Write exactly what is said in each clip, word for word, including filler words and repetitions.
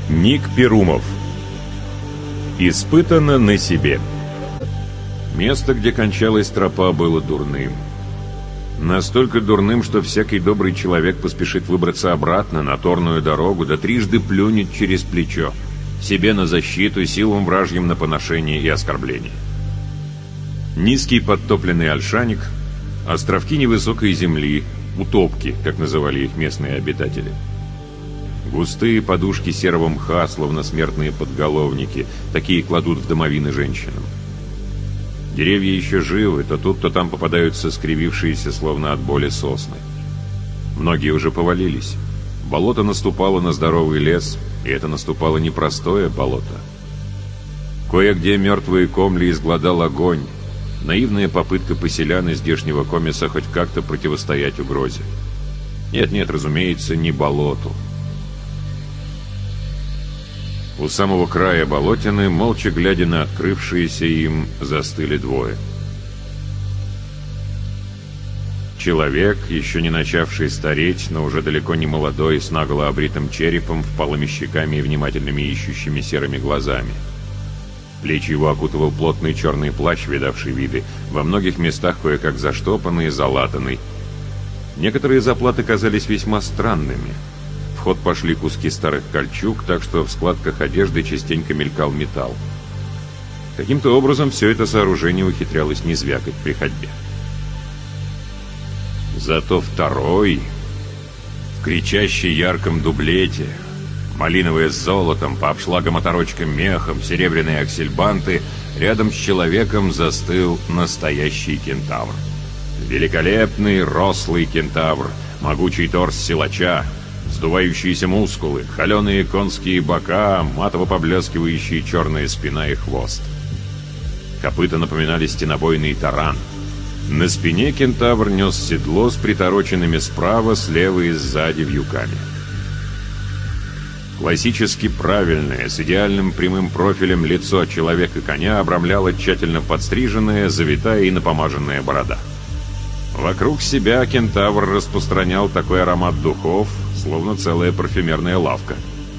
Ник Перумов. Испытано на себе. Место, где кончалась тропа, было дурным. Настолько дурным, что всякий добрый человек поспешит выбраться обратно на торную дорогу, да трижды плюнет через плечо, себе на защиту, силам вражьим на поношение и оскорбление. Низкий подтопленный ольшаник, островки невысокой земли, утопки, как называли их местные обитатели. Густые подушки серого мха, словно смертные подголовники, такие кладут в домовины женщинам. Деревья еще живы, то тут, то там попадаются скривившиеся, словно от боли, сосны. Многие уже повалились. Болото наступало на здоровый лес, и это наступало непростое болото. Кое-где мертвые комли изгладал огонь. Наивная попытка поселян из здешнего комиса хоть как-то противостоять угрозе. Нет-нет, разумеется, не болоту. У самого края болотины, молча глядя на открывшиеся им, застыли двое. Человек, еще не начавший стареть, но уже далеко не молодой, с нагло обритым черепом, впалыми щеками и внимательными ищущими серыми глазами. Плечи его окутывал плотный черный плащ, видавший виды, во многих местах кое-как заштопанный и залатанный. Некоторые заплаты казались весьма странными. В ход пошли куски старых кольчуг, так что в складках одежды частенько мелькал металл. Каким-то образом все это сооружение ухитрялось не звякать при ходьбе. Зато второй, в кричащей ярком дублете, малиновое с золотом, по обшлагам оторочкам мехом, серебряные аксельбанты, рядом с человеком застыл настоящий кентавр. Великолепный, рослый кентавр, могучий торс силача, сдувающиеся мускулы, холеные конские бока, матово поблескивающие черная спина и хвост. Копыта напоминали стенобойный таран. На спине кентавр нес седло с притороченными справа, слева и сзади вьюками. Классически правильное, с идеальным прямым профилем лицо человека-коня обрамляла тщательно подстриженная, завитая и напомаженная борода. Вокруг себя кентавр распространял такой аромат духов, словно целая парфюмерная лавка.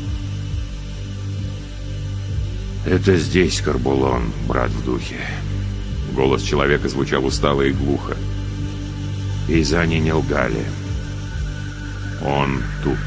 «Это здесь, Карбулон, брат в духе». Голос человека звучал устало и глухо. «Пейзани не лгали. Он тут».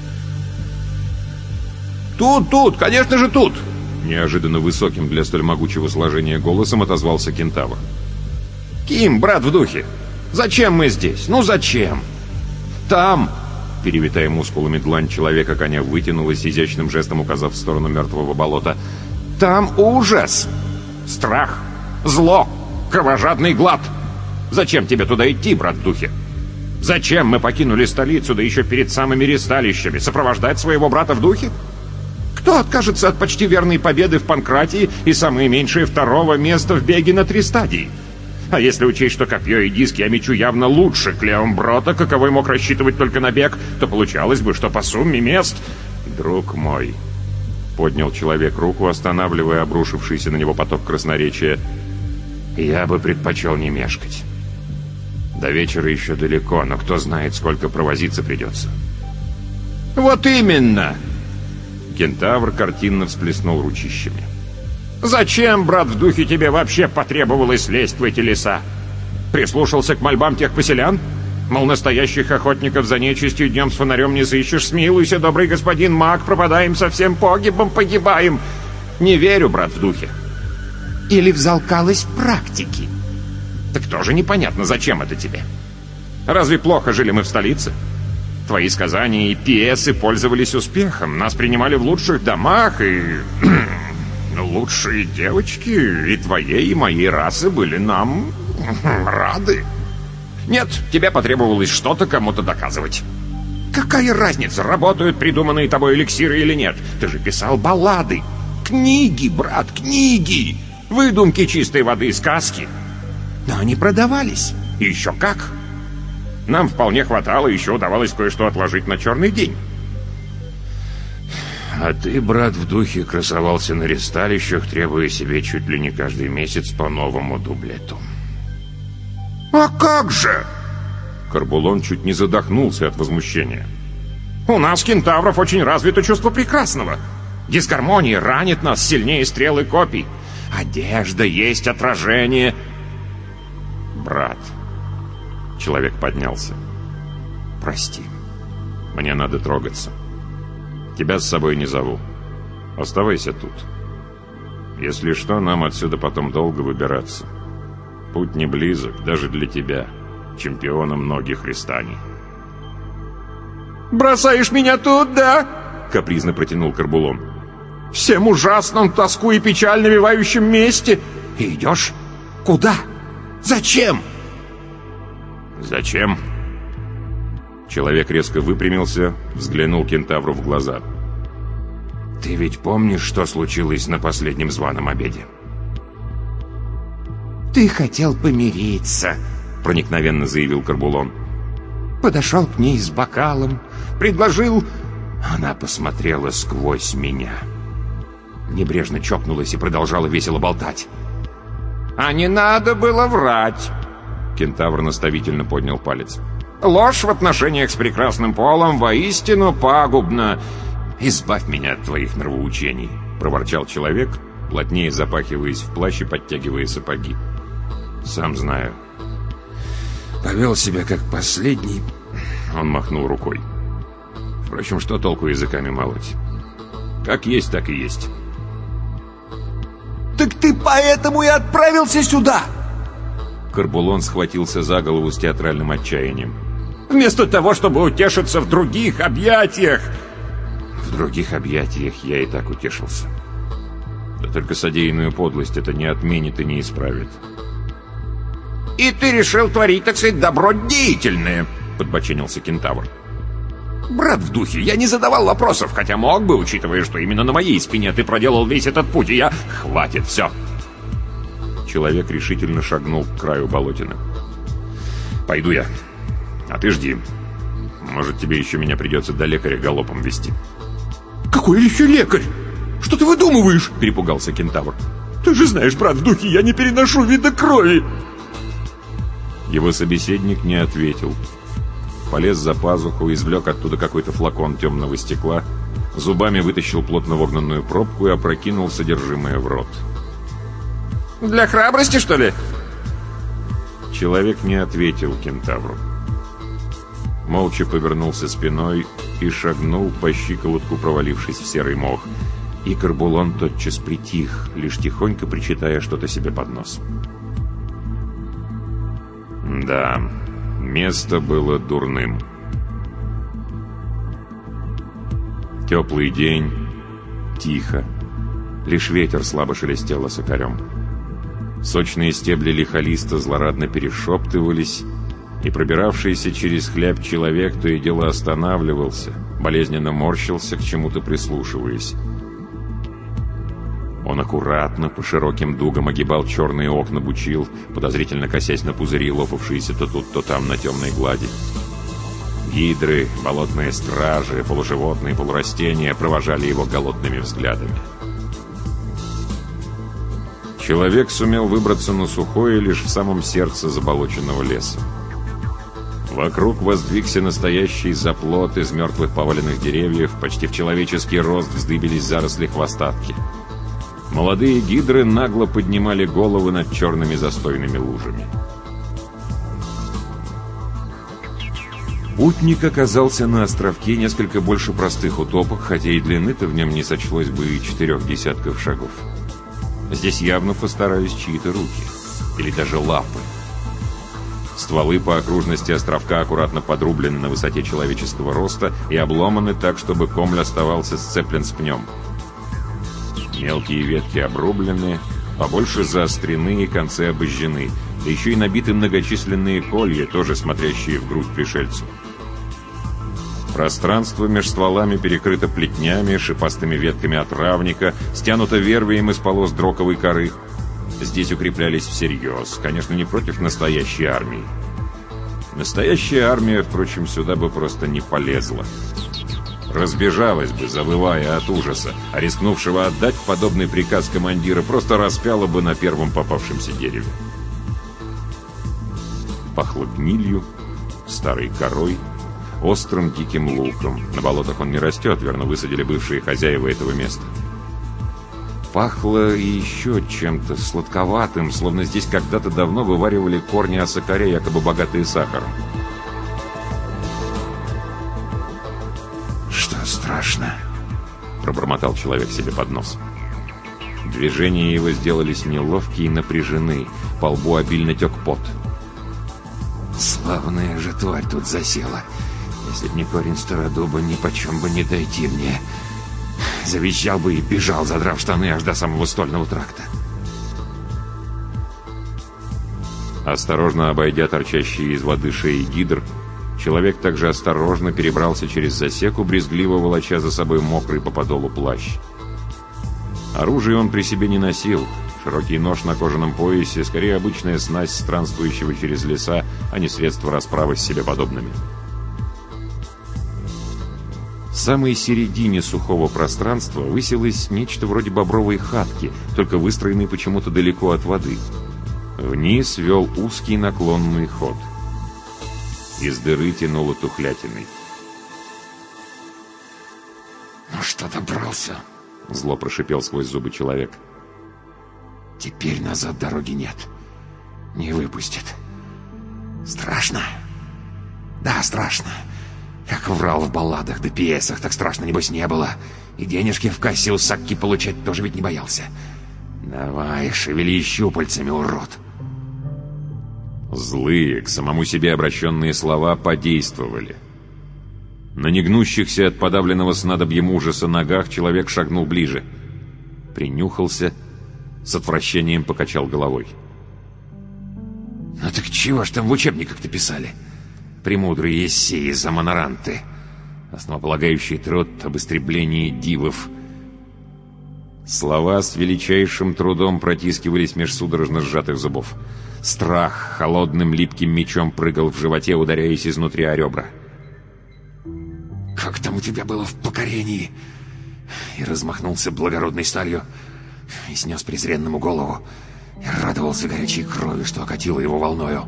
«Тут, тут, конечно же тут!» Неожиданно высоким для столь могучего сложения голосом отозвался кентавр. «Ким, брат в духе, зачем мы здесь? Ну зачем? Там...» Перевитая мускулами длань человека-коня вытянулась, изящным жестом указав в сторону мертвого болота. «Там ужас! Страх! Зло! Кровожадный глад! Зачем тебе туда идти, брат в духе? Зачем мы покинули столицу, да еще перед самыми ресталищами, сопровождать своего брата в духе? Кто откажется от почти верной победы в Панкратии и самое меньшее второго места в беге на три стадии? А если учесть, что копье и диски я мечу явно лучше Клеомброта, каковой мог рассчитывать только на бег, то получалось бы, что по сумме мест... «Друг мой», — поднял человек руку, останавливая обрушившийся на него поток красноречия, — «я бы предпочел не мешкать. До вечера еще далеко, но кто знает, сколько провозиться придется». «Вот именно!» Кентавр картинно всплеснул ручищами. «Зачем, брат в духе, тебе вообще потребовалось лезть в эти леса? Прислушался к мольбам тех поселян? Мол, настоящих охотников за нечистью днем с фонарем не сыщешь. Смилуйся, добрый господин маг, пропадаем совсем погибом, погибаем. Не верю, брат в духе. Или взалкалась практики? Так тоже непонятно, зачем это тебе? Разве плохо жили мы в столице? Твои сказания и пьесы пользовались успехом. Нас принимали в лучших домах, и... лучшие девочки и твоей, и моей расы были нам рады. Нет, тебе потребовалось что-то кому-то доказывать. Какая разница, работают придуманные тобой эликсиры или нет? Ты же писал баллады. Книги, брат, книги. Выдумки чистой воды, сказки. Но они продавались. И еще как. Нам вполне хватало, еще удавалось кое-что отложить на черный день. А ты, брат в духе, красовался на ресталищах, требуя себе чуть ли не каждый месяц по новому дублету. А как же? Карбулон чуть не задохнулся от возмущения. У нас, кентавров, очень развито чувство прекрасного. Дисгармония ранит нас сильнее стрелы копий. Одежда есть отражение. Брат. Человек поднялся. Прости. Мне надо трогаться. Тебя с собой не зову. Оставайся тут. Если что, нам отсюда потом долго выбираться. Путь не близок, даже для тебя, чемпиона многих ристаний. «Бросаешь меня тут, да?» — капризно протянул Корбулон. «Всем ужасном, тоску и печаль навевающем месте. И идешь? Куда? Зачем?» «Зачем?» Человек резко выпрямился, взглянул кентавру в глаза. «Ты ведь помнишь, что случилось на последнем званом обеде?» «Ты хотел помириться», — проникновенно заявил Корбулон. «Подошел к ней с бокалом, предложил...» Она посмотрела сквозь меня. Небрежно чокнулась и продолжала весело болтать. «А не надо было врать!» Кентавр наставительно поднял палец. «Ложь в отношениях с прекрасным полом воистину пагубна. Избавь меня от твоих нравоучений», — проворчал человек, плотнее запахиваясь в плащ и подтягивая сапоги. «Сам знаю. Повел себя как последний...» Он махнул рукой. «Впрочем, что толку языками молоть? Как есть, так и есть». «Так ты поэтому и отправился сюда!» Корбулон схватился за голову с театральным отчаянием. «Вместо того, чтобы утешиться в других объятиях!» «В других объятиях я и так утешился. Да только содеянную подлость это не отменит и не исправит». «И ты решил творить, так сказать, добро деятельное!» — подбоченился кентавр. «Брат в духе, я не задавал вопросов, хотя мог бы, учитывая, что именно на моей спине ты проделал весь этот путь, и я... Хватит, все!» Человек решительно шагнул к краю болотины. «Пойду я, а ты жди. Может, тебе еще меня придется до лекаря галопом везти». «Какой еще лекарь? Что ты выдумываешь?» — перепугался кентавр. «Ты же знаешь, брат в духе, я не переношу вида крови!» Его собеседник не ответил. Полез за пазуху, извлек оттуда какой-то флакон темного стекла, зубами вытащил плотно вогнанную пробку и опрокинул содержимое в рот. «Для храбрости, что ли?» Человек не ответил кентавру. Молча повернулся спиной и шагнул по щиколотку, провалившись в серый мох. И Корбулон тотчас притих, лишь тихонько причитая что-то себе под нос. Да, место было дурным. Теплый день, тихо. Лишь ветер слабо шелестел осокарем. Сочные стебли лихолиста злорадно перешептывались, и пробиравшийся через хляб человек то и дело останавливался, болезненно морщился, к чему-то прислушиваясь. Он аккуратно по широким дугам огибал черные окна бучил, подозрительно косясь на пузыри, лопавшиеся то тут, то там на темной глади. Гидры, болотные стражи, полуживотные, полурастения провожали его голодными взглядами. Человек сумел выбраться на сухое лишь в самом сердце заболоченного леса. Вокруг воздвигся настоящий заплот из мертвых поваленных деревьев, почти в человеческий рост вздыбились заросли хвостатки. Молодые гидры нагло поднимали головы над черными застойными лужами. Путник оказался на островке несколько больше простых утопок, хотя и длины-то в нем не сочлось бы и четырех десятков шагов. Здесь явно постарались чьи-то руки, или даже лапы. Стволы по окружности островка аккуратно подрублены на высоте человеческого роста и обломаны так, чтобы комль оставался сцеплен с пнем. Мелкие ветки обрублены, побольше заострены и концы обожжены, да еще и набиты многочисленные колья, тоже смотрящие в грудь пришельцу. Пространство меж стволами перекрыто плетнями, шипастыми ветками отравника, стянуто вервием из полос дроковой коры. Здесь укреплялись всерьез, конечно, не против настоящей армии. Настоящая армия, впрочем, сюда бы просто не полезла. Разбежалась бы, завывая от ужаса, а рискнувшего отдать подобный приказ командира просто распяла бы на первом попавшемся дереве. Пахло гнилью, старой корой, острым диким луком. На болотах он не растет, верно высадили бывшие хозяева этого места. Пахло еще чем-то сладковатым, словно здесь когда-то давно вываривали корни осокаря, якобы богатые сахаром. «Что страшно?» — пробормотал человек себе под нос. Движения его сделались неловкие и напряжены. По лбу обильно тек пот. «Славная же тварь тут засела. Если б не корень стародуба, ни почем бы не дойти мне. Завизжал бы и бежал, задрав штаны аж до самого стольного тракта». Осторожно обойдя торчащие из воды шеи гидр, человек также осторожно перебрался через засеку, брезгливо волоча за собой мокрый по подолу плащ. Оружие он при себе не носил. Широкий нож на кожаном поясе — скорее обычная снасть странствующего через леса, а не средство расправы с себе подобными. В самой середине сухого пространства высилось нечто вроде бобровой хатки, только выстроенной почему-то далеко от воды. Вниз вел узкий наклонный ход. Из дыры тянуло тухлятиной. «Ну что, добрался?» — зло прошипел сквозь зубы человек. «Теперь назад дороги нет. Не выпустит. Страшно? Да, страшно. Как врал в балладах да пьесах, так страшно, небось, не было. И денежки в кассе у Сакки получать тоже ведь не боялся. Давай, шевели щупальцами, урод!» Злые, к самому себе обращенные слова подействовали. На негнущихся от подавленного снадобьем ужаса ногах человек шагнул ближе. Принюхался, с отвращением покачал головой. «Ну так чего ж там в учебниках-то писали? Премудрые ессеи за моноранты. Основополагающий труд об истреблении дивов». Слова с величайшим трудом протискивались меж судорожно сжатых зубов. Страх холодным липким мечом прыгал в животе, ударяясь изнутри о ребра. «Как там у тебя было в покорении?» И размахнулся благородной сталью, и снес презренному голову, и радовался горячей крови, что окатило его волною.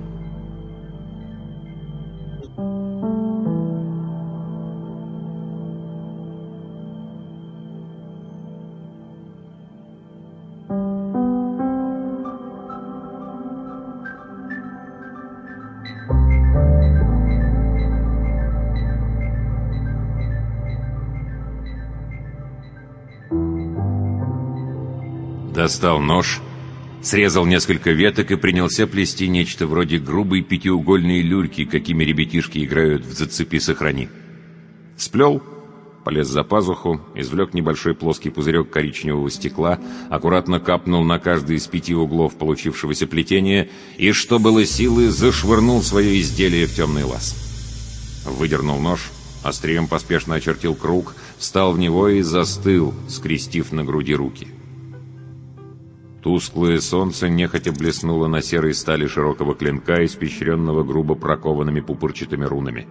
Достал нож, срезал несколько веток и принялся плести нечто вроде грубой пятиугольной люльки, какими ребятишки играют в «Зацепи-сохрани». Сплел, полез за пазуху, извлек небольшой плоский пузырек коричневого стекла, аккуратно капнул на каждый из пяти углов получившегося плетения и, что было силы, зашвырнул свое изделие в темный лаз. Выдернул нож, острием поспешно очертил круг, встал в него и застыл, скрестив на груди руки. Тусклое солнце нехотя блеснуло на серой стали широкого клинка, испещренного грубо прокованными пупырчатыми рунами.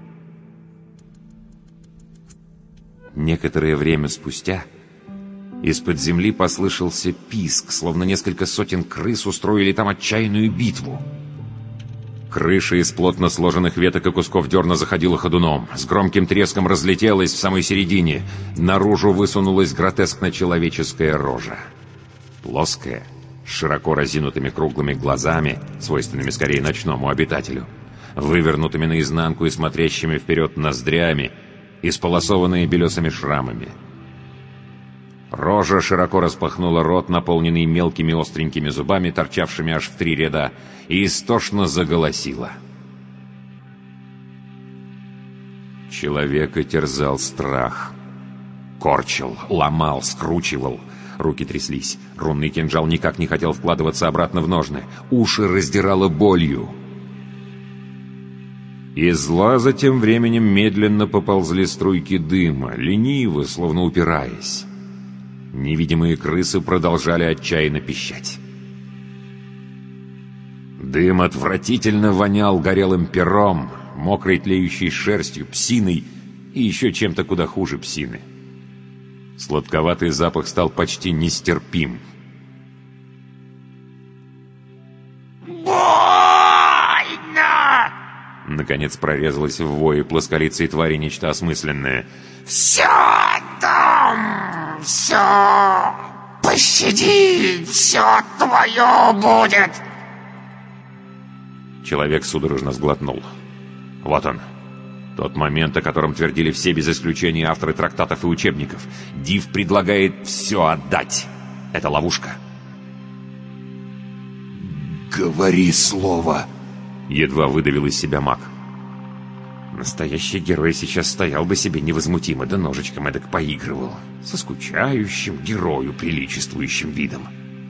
Некоторое время спустя из-под земли послышался писк, словно несколько сотен крыс устроили там отчаянную битву. Крыша из плотно сложенных веток и кусков дерна заходила ходуном, с громким треском разлетелась в самой середине. Наружу высунулась гротескно-человеческая рожа. Плоская, с широко разинутыми круглыми глазами, свойственными скорее ночному обитателю, вывернутыми наизнанку и смотрящими вперед ноздрями, исполосованные белесыми шрамами. Рожа широко распахнула рот, наполненный мелкими остренькими зубами, торчавшими аж в три ряда, и истошно заголосила. Человека терзал страх. Корчил, ломал, скручивал. Руки тряслись. Рунный кинжал никак не хотел вкладываться обратно в ножны. Уши раздирало болью. Из лаза тем временем медленно поползли струйки дыма, лениво, словно упираясь. Невидимые крысы продолжали отчаянно пищать. Дым отвратительно вонял горелым пером, мокрой тлеющей шерстью, псиной и еще чем-то куда хуже псины. Сладковатый запах стал почти нестерпим. «Больно!» На Наконец прорезалось в вое плосколицей твари нечто осмысленное. «Все, Том, все, пощади, все твое будет!» Человек судорожно сглотнул. Вот он. Тот момент, о котором твердили все без исключения авторы трактатов и учебников. Див предлагает все отдать. Это ловушка. «Говори слово!» Едва выдавил из себя маг. Настоящий герой сейчас стоял бы себе невозмутимо, да ножичком эдак поигрывал. Со скучающим герою приличествующим видом.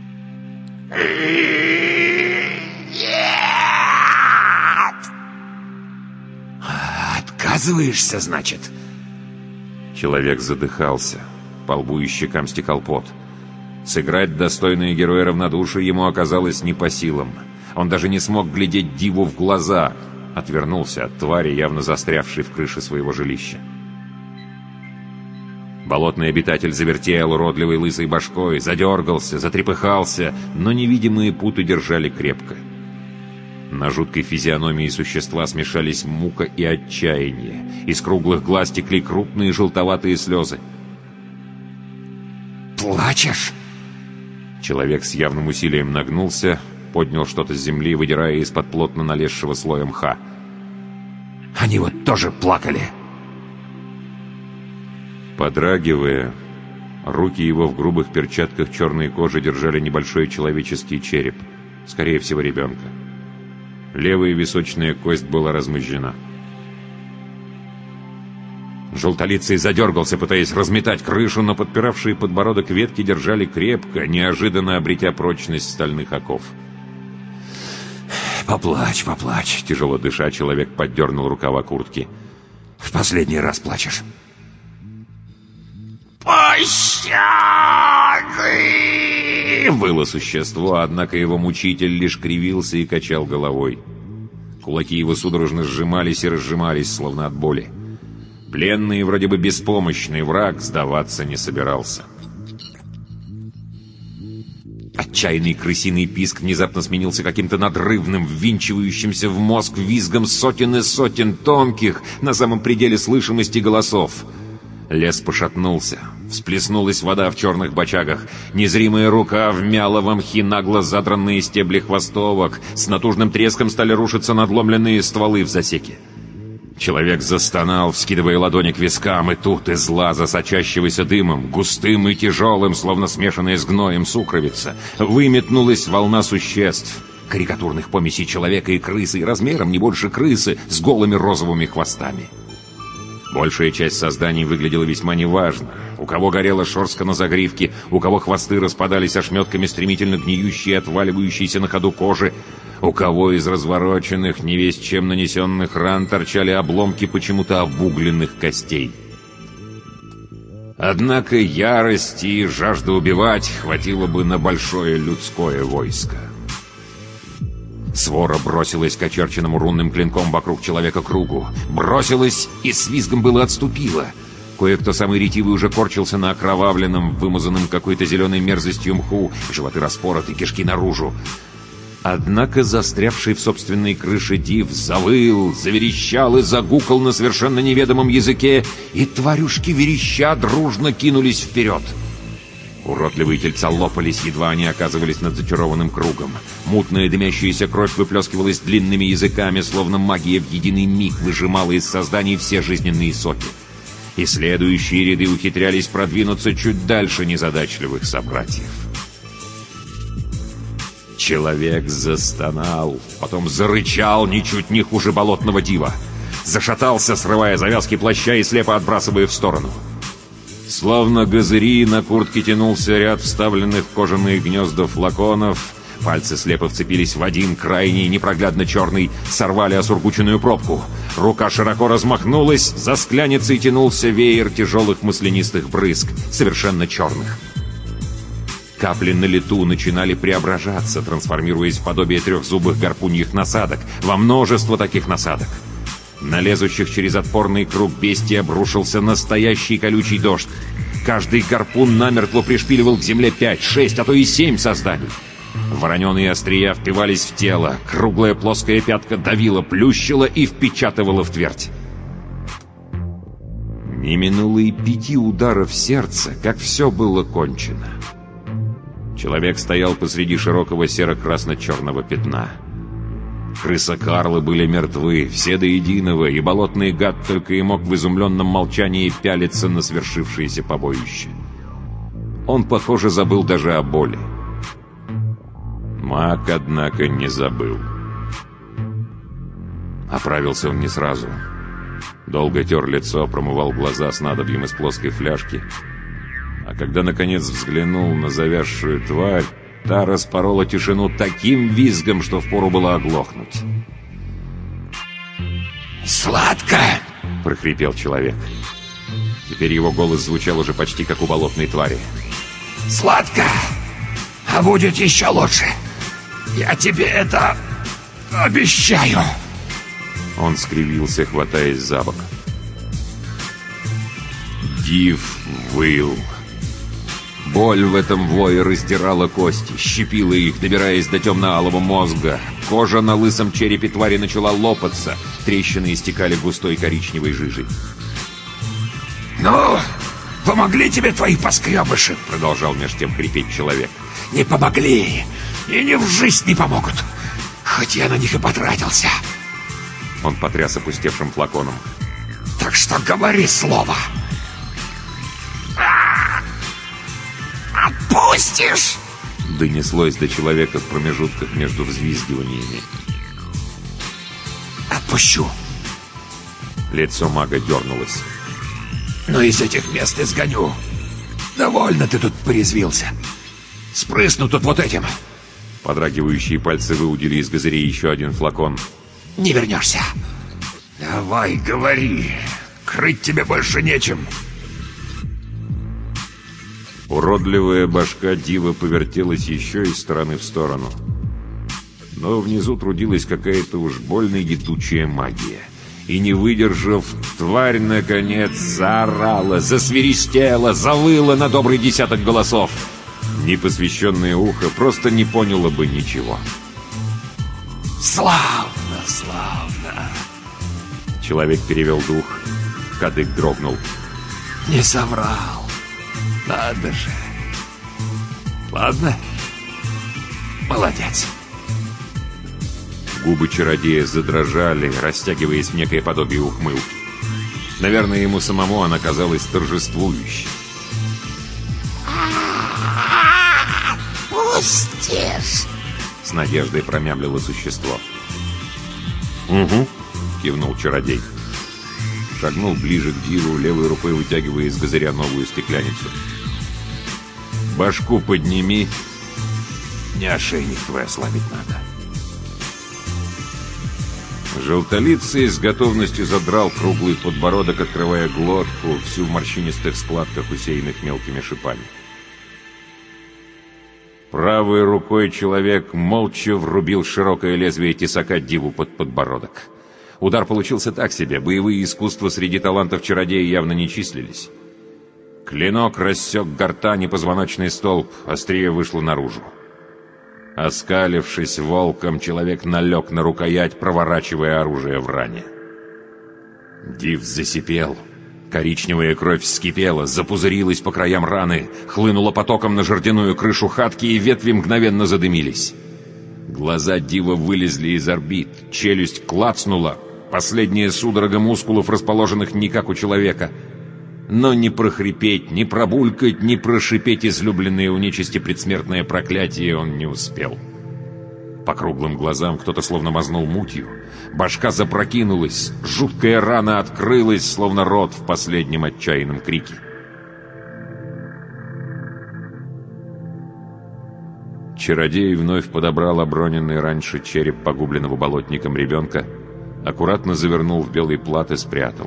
«Отказываешься, значит?» Человек задыхался. По лбу и щекам стекал пот. Сыграть достойное героя равнодушия ему оказалось не по силам. Он даже не смог глядеть Диву в глаза. Отвернулся от твари, явно застрявшей в крыше своего жилища. Болотный обитатель завертел уродливой лысой башкой, задергался, затрепыхался, но невидимые путы держали крепко. На жуткой физиономии существа смешались мука и отчаяние. Из круглых глаз текли крупные желтоватые слезы. «Плачешь?» Человек с явным усилием нагнулся, поднял что-то с земли, выдирая из-под плотно налезшего слоя мха. «Они вот тоже плакали!» Подрагивая, руки его в грубых перчатках черной кожи держали небольшой человеческий череп, скорее всего, ребенка. Левая височная кость была размозжена. Желтолицый задергался, пытаясь разметать крышу, но подпиравшие подбородок ветки держали крепко, неожиданно обретя прочность стальных оков. «Поплачь, поплачь!» — тяжело дыша, человек поддернул рукава куртки. «В последний раз плачешь!» «Пощады!» Было существо, однако его мучитель лишь кривился и качал головой. Кулаки его судорожно сжимались и разжимались, словно от боли. Пленный и вроде бы беспомощный враг сдаваться не собирался. Отчаянный крысиный писк внезапно сменился каким-то надрывным, ввинчивающимся в мозг визгом сотен и сотен тонких, на самом пределе слышимости голосов. Лес пошатнулся. Всплеснулась вода в черных бочагах. Незримая рука вмяла в мхи нагло задранные стебли хвостовок. С натужным треском стали рушиться надломленные стволы в засеке. Человек застонал, вскидывая ладони к вискам, и тут из лаза, сочащегося дымом, густым и тяжелым, словно смешанная с гноем сукровица, выметнулась волна существ, карикатурных помесей человека и крысы, и размером не больше крысы, с голыми розовыми хвостами. Большая часть созданий выглядела весьма неважно. У кого горела шерстка на загривке, у кого хвосты распадались ошметками стремительно гниющей и отваливающейся на ходу кожи, у кого из развороченных, невесть чем нанесенных ран торчали обломки почему-то обугленных костей. Однако ярости и жажда убивать хватило бы на большое людское войско. Свора бросилась к очерченному рунным клинком вокруг человека кругу. Бросилась и с визгом было отступила. Кое-кто самый ретивый уже корчился на окровавленном, вымазанном какой-то зеленой мерзостью мху, животы распороты, кишки наружу. Однако застрявший в собственной крыше Див завыл, заверещал и загукал на совершенно неведомом языке, и тварюшки вереща дружно кинулись вперед. Уродливые тельца лопались, едва они оказывались над зачарованным кругом. Мутная дымящаяся кровь выплескивалась длинными языками, словно магия в единый миг выжимала из созданий все жизненные соки. И следующие ряды ухитрялись продвинуться чуть дальше незадачливых собратьев. Человек застонал, потом зарычал ничуть не хуже болотного дива. Зашатался, срывая завязки плаща и слепо отбрасывая в сторону. Словно газыри на куртке тянулся ряд вставленных в кожаные гнезда флаконов. Пальцы слепо вцепились в один, крайний, непроглядно черный, сорвали осургученную пробку. Рука широко размахнулась, за скляницей тянулся веер тяжелых маслянистых брызг, совершенно черных. Капли на лету начинали преображаться, трансформируясь в подобие трехзубых гарпуньих насадок, во множество таких насадок. На лезущих через отпорный круг бестий обрушился настоящий колючий дождь. Каждый гарпун намертво пришпиливал к земле пять, шесть, а то и семь созданий. Вороненые острия впивались в тело, круглая плоская пятка давила, плющила и впечатывала в твердь. Не минуло и пяти ударов сердца, как все было кончено. Человек стоял посреди широкого серо-красно-черного пятна. Крыса Карла были мертвы, все до единого, и болотный гад только и мог в изумленном молчании пялиться на свершившееся побоище. Он, похоже, забыл даже о боли. Маг, однако, не забыл. Оправился он не сразу. Долго тер лицо, промывал глаза снадобьем из плоской фляжки. А когда, наконец, взглянул на завязшую тварь, та распорола тишину таким визгом, что впору было оглохнуть. «Сладко!» — прохрипел человек. Теперь его голос звучал уже почти как у болотной твари. «Сладко! А будет еще лучше! Я тебе это обещаю!» Он скривился, хватаясь за бок. Див выл. Боль в этом вое раздирала кости, щипила их, добираясь до темно-алого мозга. Кожа на лысом черепе твари начала лопаться, трещины истекали густой коричневой жижей. «Ну, помогли тебе твои поскребыши?» — продолжал меж тем хрипеть человек. «Не помогли, и ни в жизнь не помогут, хоть я на них и потратился». Он потряс опустевшим флаконом. «Так что говори слово!» «Отпустишь?» — донеслось до человека в промежутках между взвизгиваниями. «Отпущу!» Лицо мага дернулось. «Но из этих мест изгоню. Довольно ты тут порезвился. Спрысну тут вот этим». Подрагивающие пальцы выудили из газырей еще один флакон. «Не вернешься». «Давай, говори. Крыть тебе больше нечем». Уродливая башка Дива повертелась еще из стороны в сторону. Но внизу трудилась какая-то уж больно едучая магия. И, не выдержав, тварь, наконец, заорала, засвиристела, завыла на добрый десяток голосов. Непосвященное ухо просто не поняло бы ничего. «Славно, славно!» Человек перевел дух. Кадык дрогнул. «Не соврал. Надо же. Ладно. Молодец». Губы чародея задрожали, растягиваясь в некое подобие ухмылки. Наверное, ему самому она казалась торжествующей. «Отпустишь?» — с надеждой промямлило существо. «Угу», — кивнул чародей. Шагнул ближе к Диву, левой рукой вытягивая из газыря новую стекляницу. «Башку подними. Не ошейник твой ослабить надо». Желтолицый с готовностью задрал круглый подбородок, открывая глотку, всю в морщинистых складках, усеянных мелкими шипами. Правой рукой человек молча врубил широкое лезвие тесака Диву под подбородок. Удар получился так себе, боевые искусства среди талантов чародея явно не числились. Клинок рассек гортань и позвоночный столб, острие вышло наружу. Оскалившись волком, человек налег на рукоять, проворачивая оружие в ране. Див засипел. Коричневая кровь вскипела, запузырилась по краям раны, хлынула потоком на жердяную крышу хатки, и ветви мгновенно задымились. Глаза Дива вылезли из орбит, челюсть клацнула, последняя судорога мускулов, расположенных не как у человека. Но ни прохрипеть, ни пробулькать, ни прошипеть излюбленное у нечисти предсмертное проклятие он не успел. По круглым глазам кто-то словно мазнул мутью. Башка запрокинулась, жуткая рана открылась, словно рот в последнем отчаянном крике. Чародей вновь подобрал оброненный раньше череп погубленного болотником ребенка, аккуратно завернул в белый плат и спрятал.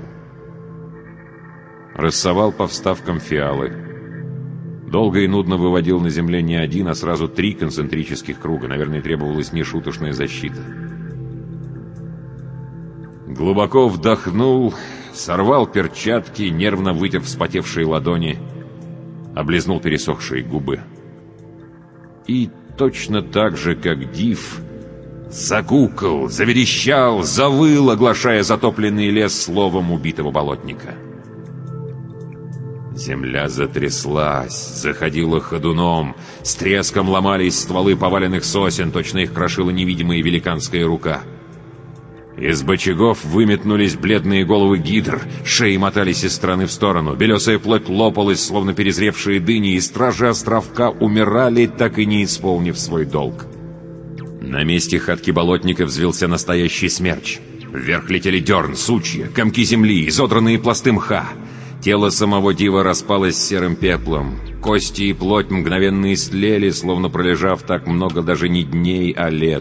Рассовал по вставкам фиалы. Долго и нудно выводил на земле не один, а сразу три концентрических круга. Наверное, требовалась нешуточная защита. Глубоко вдохнул, сорвал перчатки, нервно вытер вспотевшие ладони, облизнул пересохшие губы. И точно так же, как Див, загукал, заверещал, завыл, оглашая затопленный лес словом убитого болотника. Земля затряслась, заходила ходуном, с треском ломались стволы поваленных сосен, точно их крошила невидимая великанская рука. Из бочагов выметнулись бледные головы гидр, шеи мотались из стороны в сторону, белесая плоть лопалась, словно перезревшие дыни, и стражи островка умирали, так и не исполнив свой долг. На месте хатки болотника взвился настоящий смерч. Вверх летели дерн, сучья, комки земли, изодранные пласты мха. Тело самого Дива распалось серым пеплом. Кости и плоть мгновенно истлели, словно пролежав так много даже не дней, а лет.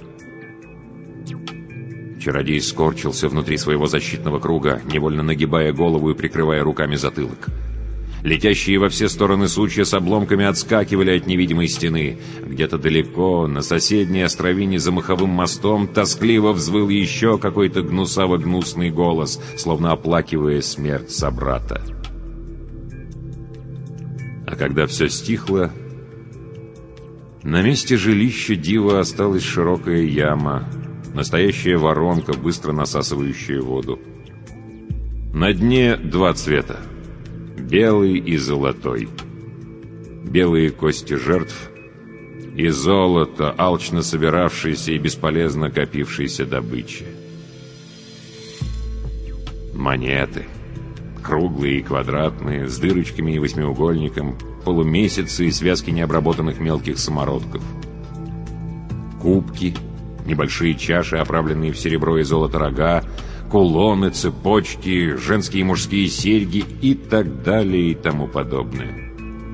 Чародей скорчился внутри своего защитного круга, невольно нагибая голову и прикрывая руками затылок. Летящие во все стороны сучья с обломками отскакивали от невидимой стены. Где-то далеко, на соседней островине за маховым мостом, тоскливо взвыл еще какой-то гнусаво-гнусный голос, словно оплакивая смерть собрата. А когда все стихло, на месте жилища Дива осталась широкая яма, настоящая воронка, быстро насасывающая воду. На дне два цвета — белый и золотой. Белые кости жертв и золото, алчно собиравшейся и бесполезно копившейся добычи. Монеты, круглые и квадратные, с дырочками и восьмиугольником, полумесяцы и связки необработанных мелких самородков. Кубки, небольшие чаши, оправленные в серебро и золото рога, кулоны, цепочки, женские и мужские серьги и так далее и тому подобное.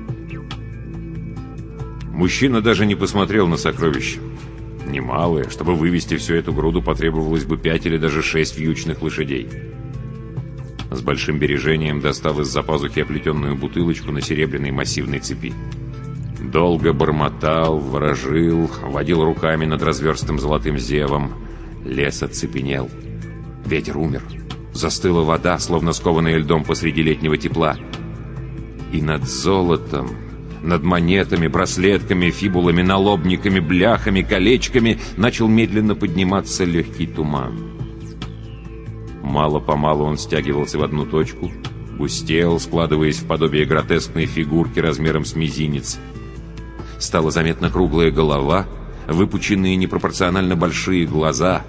Мужчина даже не посмотрел на сокровища. Немалое, чтобы вывести всю эту груду, потребовалось бы пять или даже шесть вьючных лошадей. С большим бережением достал из-за пазухи оплетенную бутылочку на серебряной массивной цепи. Долго бормотал, ворожил, водил руками над разверстым золотым зевом. Лес оцепенел. Ветер умер. Застыла вода, словно скованная льдом посреди летнего тепла. И над золотом, над монетами, браслетками, фибулами, налобниками, бляхами, колечками начал медленно подниматься легкий туман. Мало-помалу он стягивался в одну точку, густел, складываясь в подобие гротескной фигурки размером с мизинец. Стала заметна круглая голова, выпученные непропорционально большие глаза.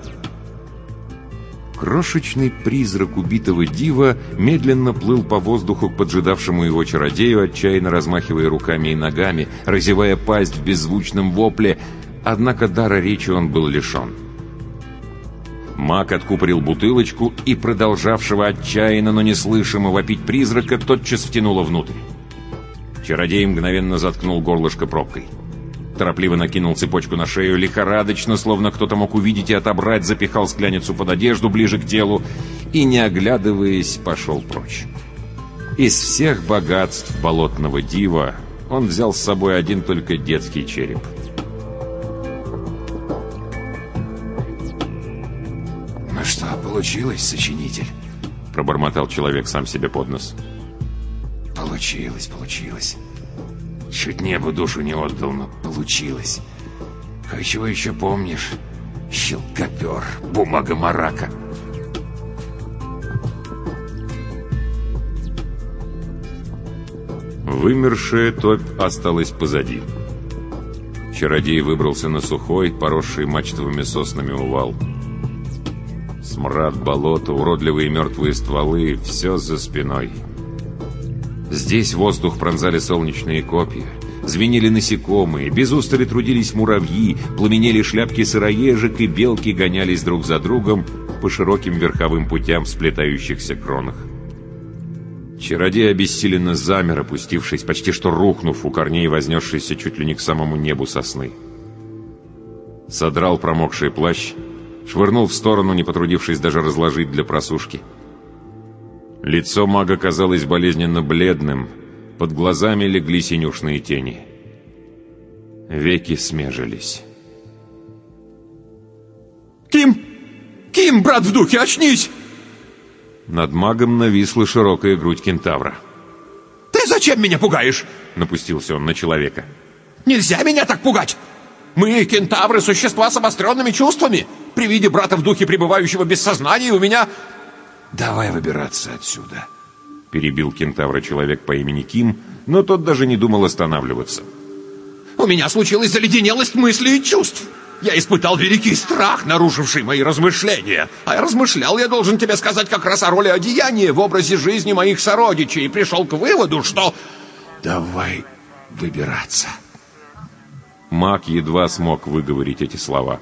Крошечный призрак убитого Дива медленно плыл по воздуху к поджидавшему его чародею, отчаянно размахивая руками и ногами, разевая пасть в беззвучном вопле, однако дара речи он был лишен. Маг откупорил бутылочку и продолжавшего отчаянно, но неслышимо вопить призрака тотчас втянуло внутрь. Чародей мгновенно заткнул горлышко пробкой. Торопливо накинул цепочку на шею, лихорадочно, словно кто-то мог увидеть и отобрать, запихал скляницу под одежду ближе к телу и, не оглядываясь, пошел прочь. Из всех богатств болотного Дива он взял с собой один только детский череп. «Ну что, получилось, сочинитель?» — пробормотал человек сам себе под нос. «Получилось, получилось. Чуть небу душу не отдал, но получилось. Кое-чего еще помнишь? Щелкопер, бумага-марака». Вымершая топь осталась позади. Чародей выбрался на сухой, поросший мачтовыми соснами увал. Смрад болота, уродливые мертвые стволы — все за спиной. Здесь воздух пронзали солнечные копья, звенели насекомые, без устали трудились муравьи, пламенели шляпки сыроежек, и белки гонялись друг за другом по широким верховым путям в сплетающихся кронах. Чародей обессиленно замер, опустившись, почти что рухнув у корней, вознесшийся чуть ли не к самому небу сосны. Содрал промокший плащ, швырнул в сторону, не потрудившись даже разложить для просушки. Лицо мага казалось болезненно бледным, под глазами легли синюшные тени. Веки смежились. «Ким! Ким, брат в духе, очнись!» Над магом нависла широкая грудь кентавра. «Ты зачем меня пугаешь?» — напустился он на человека. «Нельзя меня так пугать! Мы, кентавры, существа с обостренными чувствами. При виде брата в духе, пребывающего без сознания, у меня... Давай выбираться отсюда, перебил кентавра человек по имени Ким, но тот даже не думал останавливаться. У меня случилась заледенелость мыслей и чувств. Я испытал великий страх, нарушивший мои размышления. А я размышлял, я должен тебе сказать, как раз о роли одеяния в образе жизни моих сородичей, и пришел к выводу, что... Давай выбираться. Маг едва смог выговорить эти слова.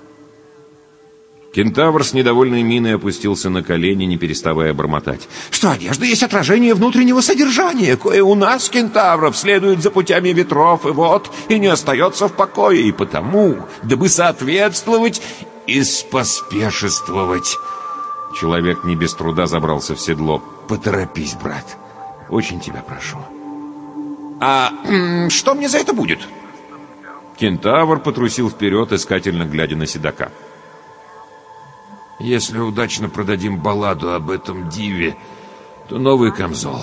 Кентавр с недовольной миной опустился на колени, не переставая бормотать. Что одежда есть отражение внутреннего содержания, кое у нас, кентавров, следует за путями ветров, и вот, и не остается в покое, и потому, дабы соответствовать и споспешествовать. Человек не без труда забрался в седло. Поторопись, брат, очень тебя прошу. А м- что мне за это будет? Кентавр потрусил вперед, искательно глядя на седока. Если удачно продадим балладу об этом диве, то новый камзол.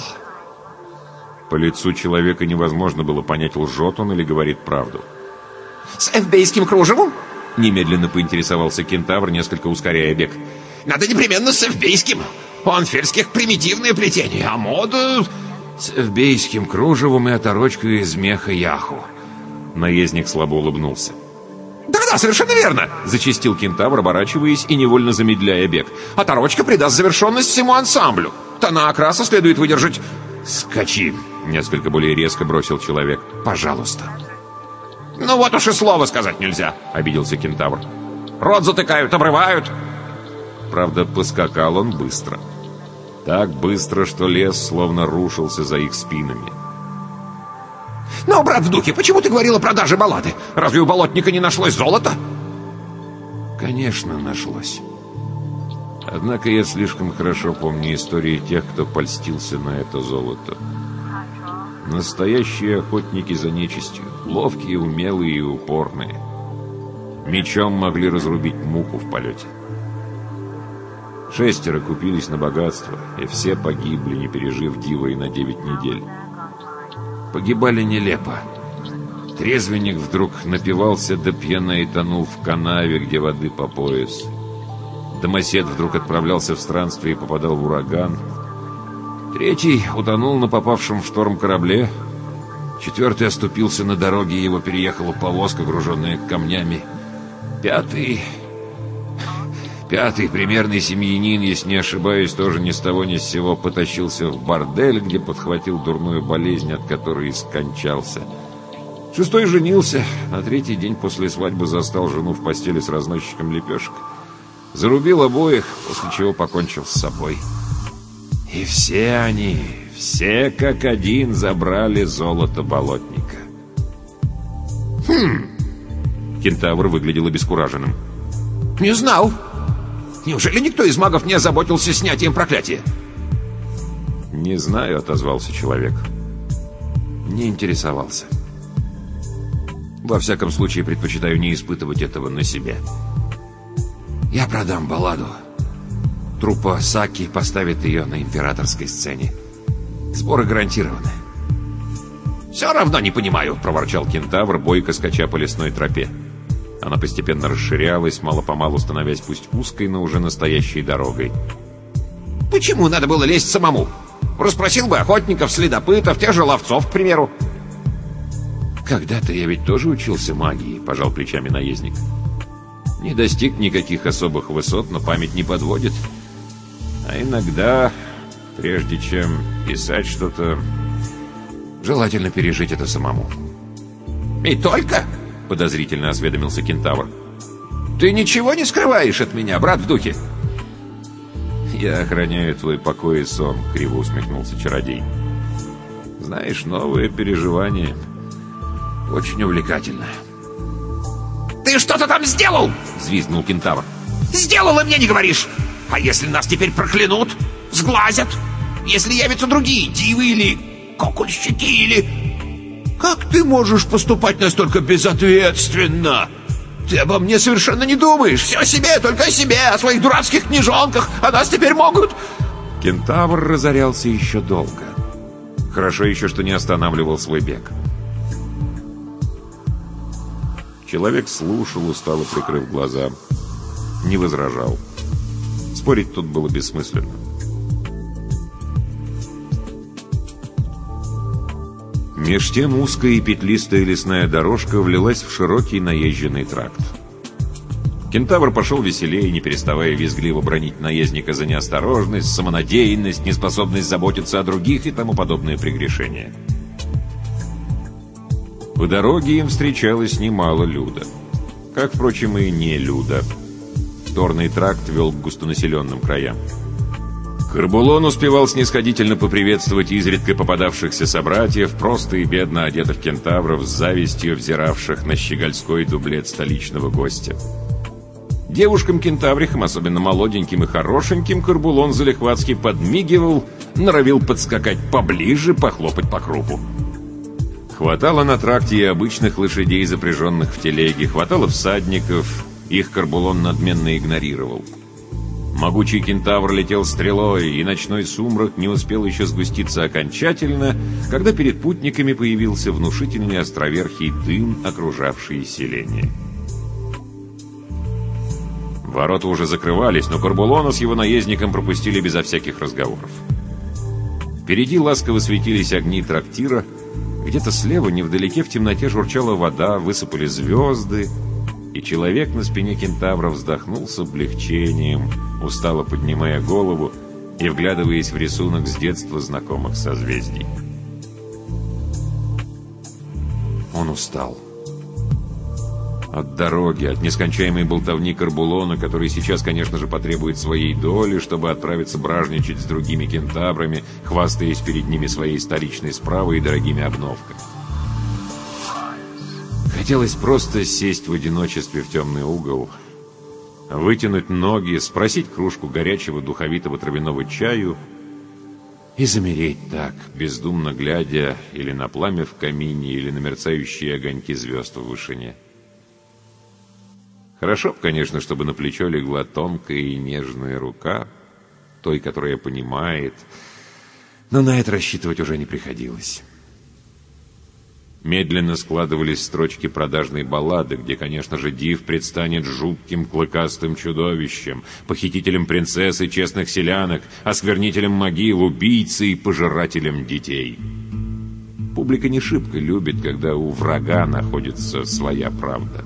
По лицу человека невозможно было понять, лжет он или говорит правду. С эфбейским кружевом? Немедленно поинтересовался кентавр, несколько ускоряя бег. Надо непременно с эфбейским. У анфельских примитивное плетение, а мода... С эфбейским кружевом и оторочкой из меха яху. Наездник слабо улыбнулся. Да-да, совершенно верно, зачастил кентавр, оборачиваясь и невольно замедляя бег. Оторочка придаст завершенность всему ансамблю. Тона окраса следует выдержать. Скачи, несколько более резко бросил человек. Пожалуйста. Ну вот уж и слова сказать нельзя, обиделся кентавр. Рот затыкают, обрывают. Правда, поскакал он быстро. Так быстро, что лес словно рушился за их спинами. Но, брат в духе, почему ты говорил о продаже баллады? Разве у болотника не нашлось золота? Конечно, нашлось. Однако я слишком хорошо помню истории тех, кто польстился на это золото. Настоящие охотники за нечистью, ловкие, умелые и упорные. Мечом могли разрубить муху в полете. Шестеро купились на богатство, и все погибли, не пережив дива и на девять недель. Погибали нелепо. Трезвенник вдруг напивался до пьяна и тонул в канаве, где воды по пояс. Домосед вдруг отправлялся в странствие и попадал в ураган. Третий утонул на попавшем в шторм корабле. Четвертый оступился на дороге, его переехала повозка, груженная камнями. Пятый... Пятый примерный семьянин, если не ошибаюсь, тоже ни с того ни с сего потащился в бордель, где подхватил дурную болезнь, от которой и скончался. Шестой женился, на третий день после свадьбы застал жену в постели с разносчиком лепешек. Зарубил обоих, после чего покончил с собой. И все они, все как один, забрали золото болотника. Хм. Кентавр выглядел обескураженным. Не знал. Неужели никто из магов не озаботился снятием проклятия? Не знаю, отозвался человек. Не интересовался. Во всяком случае, предпочитаю не испытывать этого на себе. Я продам балладу. Труппа Саки поставит ее на императорской сцене. Сборы гарантированы. Все равно не понимаю, проворчал кентавр, бойко скача по лесной тропе. Она постепенно расширялась, мало-помалу становясь пусть узкой, но уже настоящей дорогой. Почему надо было лезть самому? Расспросил бы охотников, следопытов, тех же ловцов, к примеру. Когда-то я ведь тоже учился магии, пожал плечами наездник. Не достиг никаких особых высот, но память не подводит. А иногда, прежде чем писать что-то, желательно пережить это самому. И только... подозрительно осведомился кентавр. Ты ничего не скрываешь от меня, брат в духе? Я охраняю твой покой и сон, криво усмехнулся чародей. Знаешь, новые переживания очень увлекательно. Ты что-то там сделал? Взвизгнул кентавр. Сделал, и мне не говоришь. А если нас теперь проклянут, сглазят? Если явятся другие дивы или кокольщики или... Как ты можешь поступать настолько безответственно? Ты обо мне совершенно не думаешь. Все о себе, только о себе, о своих дурацких книжонках. А нас теперь могут... Кентавр разорялся еще долго. Хорошо еще, что не останавливал свой бег. Человек слушал, устало прикрыв глаза. Не возражал. Спорить тут было бессмысленно. Меж тем узкая и петлистая лесная дорожка влилась в широкий наезженный тракт. Кентавр пошел веселее, не переставая визгливо бронить наездника за неосторожность, самонадеянность, неспособность заботиться о других и тому подобные прегрешения. По дороге им встречалось немало люда. Как, впрочем, и не люда. Торный тракт вел к густонаселенным краям. Карбулон успевал снисходительно поприветствовать изредка попадавшихся собратьев, просто и бедно одетых кентавров, с завистью взиравших на щегольской дублет столичного гостя. Девушкам-кентаврихам, особенно молоденьким и хорошеньким, Карбулон залихватски подмигивал, норовил подскакать поближе, похлопать по крупу. Хватало на тракте и обычных лошадей, запряженных в телеге, хватало всадников, их Карбулон надменно игнорировал. Могучий кентавр летел стрелой, и ночной сумрак не успел еще сгуститься окончательно, когда перед путниками появился внушительный островерхий дым, окружавший селение. Ворота уже закрывались, но Карбулона с его наездником пропустили безо всяких разговоров. Впереди ласково светились огни трактира, где-то слева, невдалеке, в темноте журчала вода, высыпали звезды, и человек на спине кентавра вздохнул с облегчением, устало поднимая голову и вглядываясь в рисунок с детства знакомых созвездий. Он устал. От дороги, от нескончаемой болтовни Карбулона, который сейчас, конечно же, потребует своей доли, чтобы отправиться бражничать с другими кентаврами, хвастаясь перед ними своей столичной справой и дорогими обновками. Хотелось просто сесть в одиночестве в темный угол, вытянуть ноги, спросить кружку горячего духовитого травяного чаю и замереть так, бездумно глядя или на пламя в камине, или на мерцающие огоньки звезд в вышине. Хорошо б, конечно, чтобы на плечо легла тонкая и нежная рука, той, которая понимает, но на это рассчитывать уже не приходилось. Медленно складывались строчки продажной баллады, где, конечно же, Див предстанет жутким клыкастым чудовищем, похитителем принцесс и честных селянок, осквернителем могил, убийцей и пожирателем детей. Публика не шибко любит, когда у врага находится своя правда.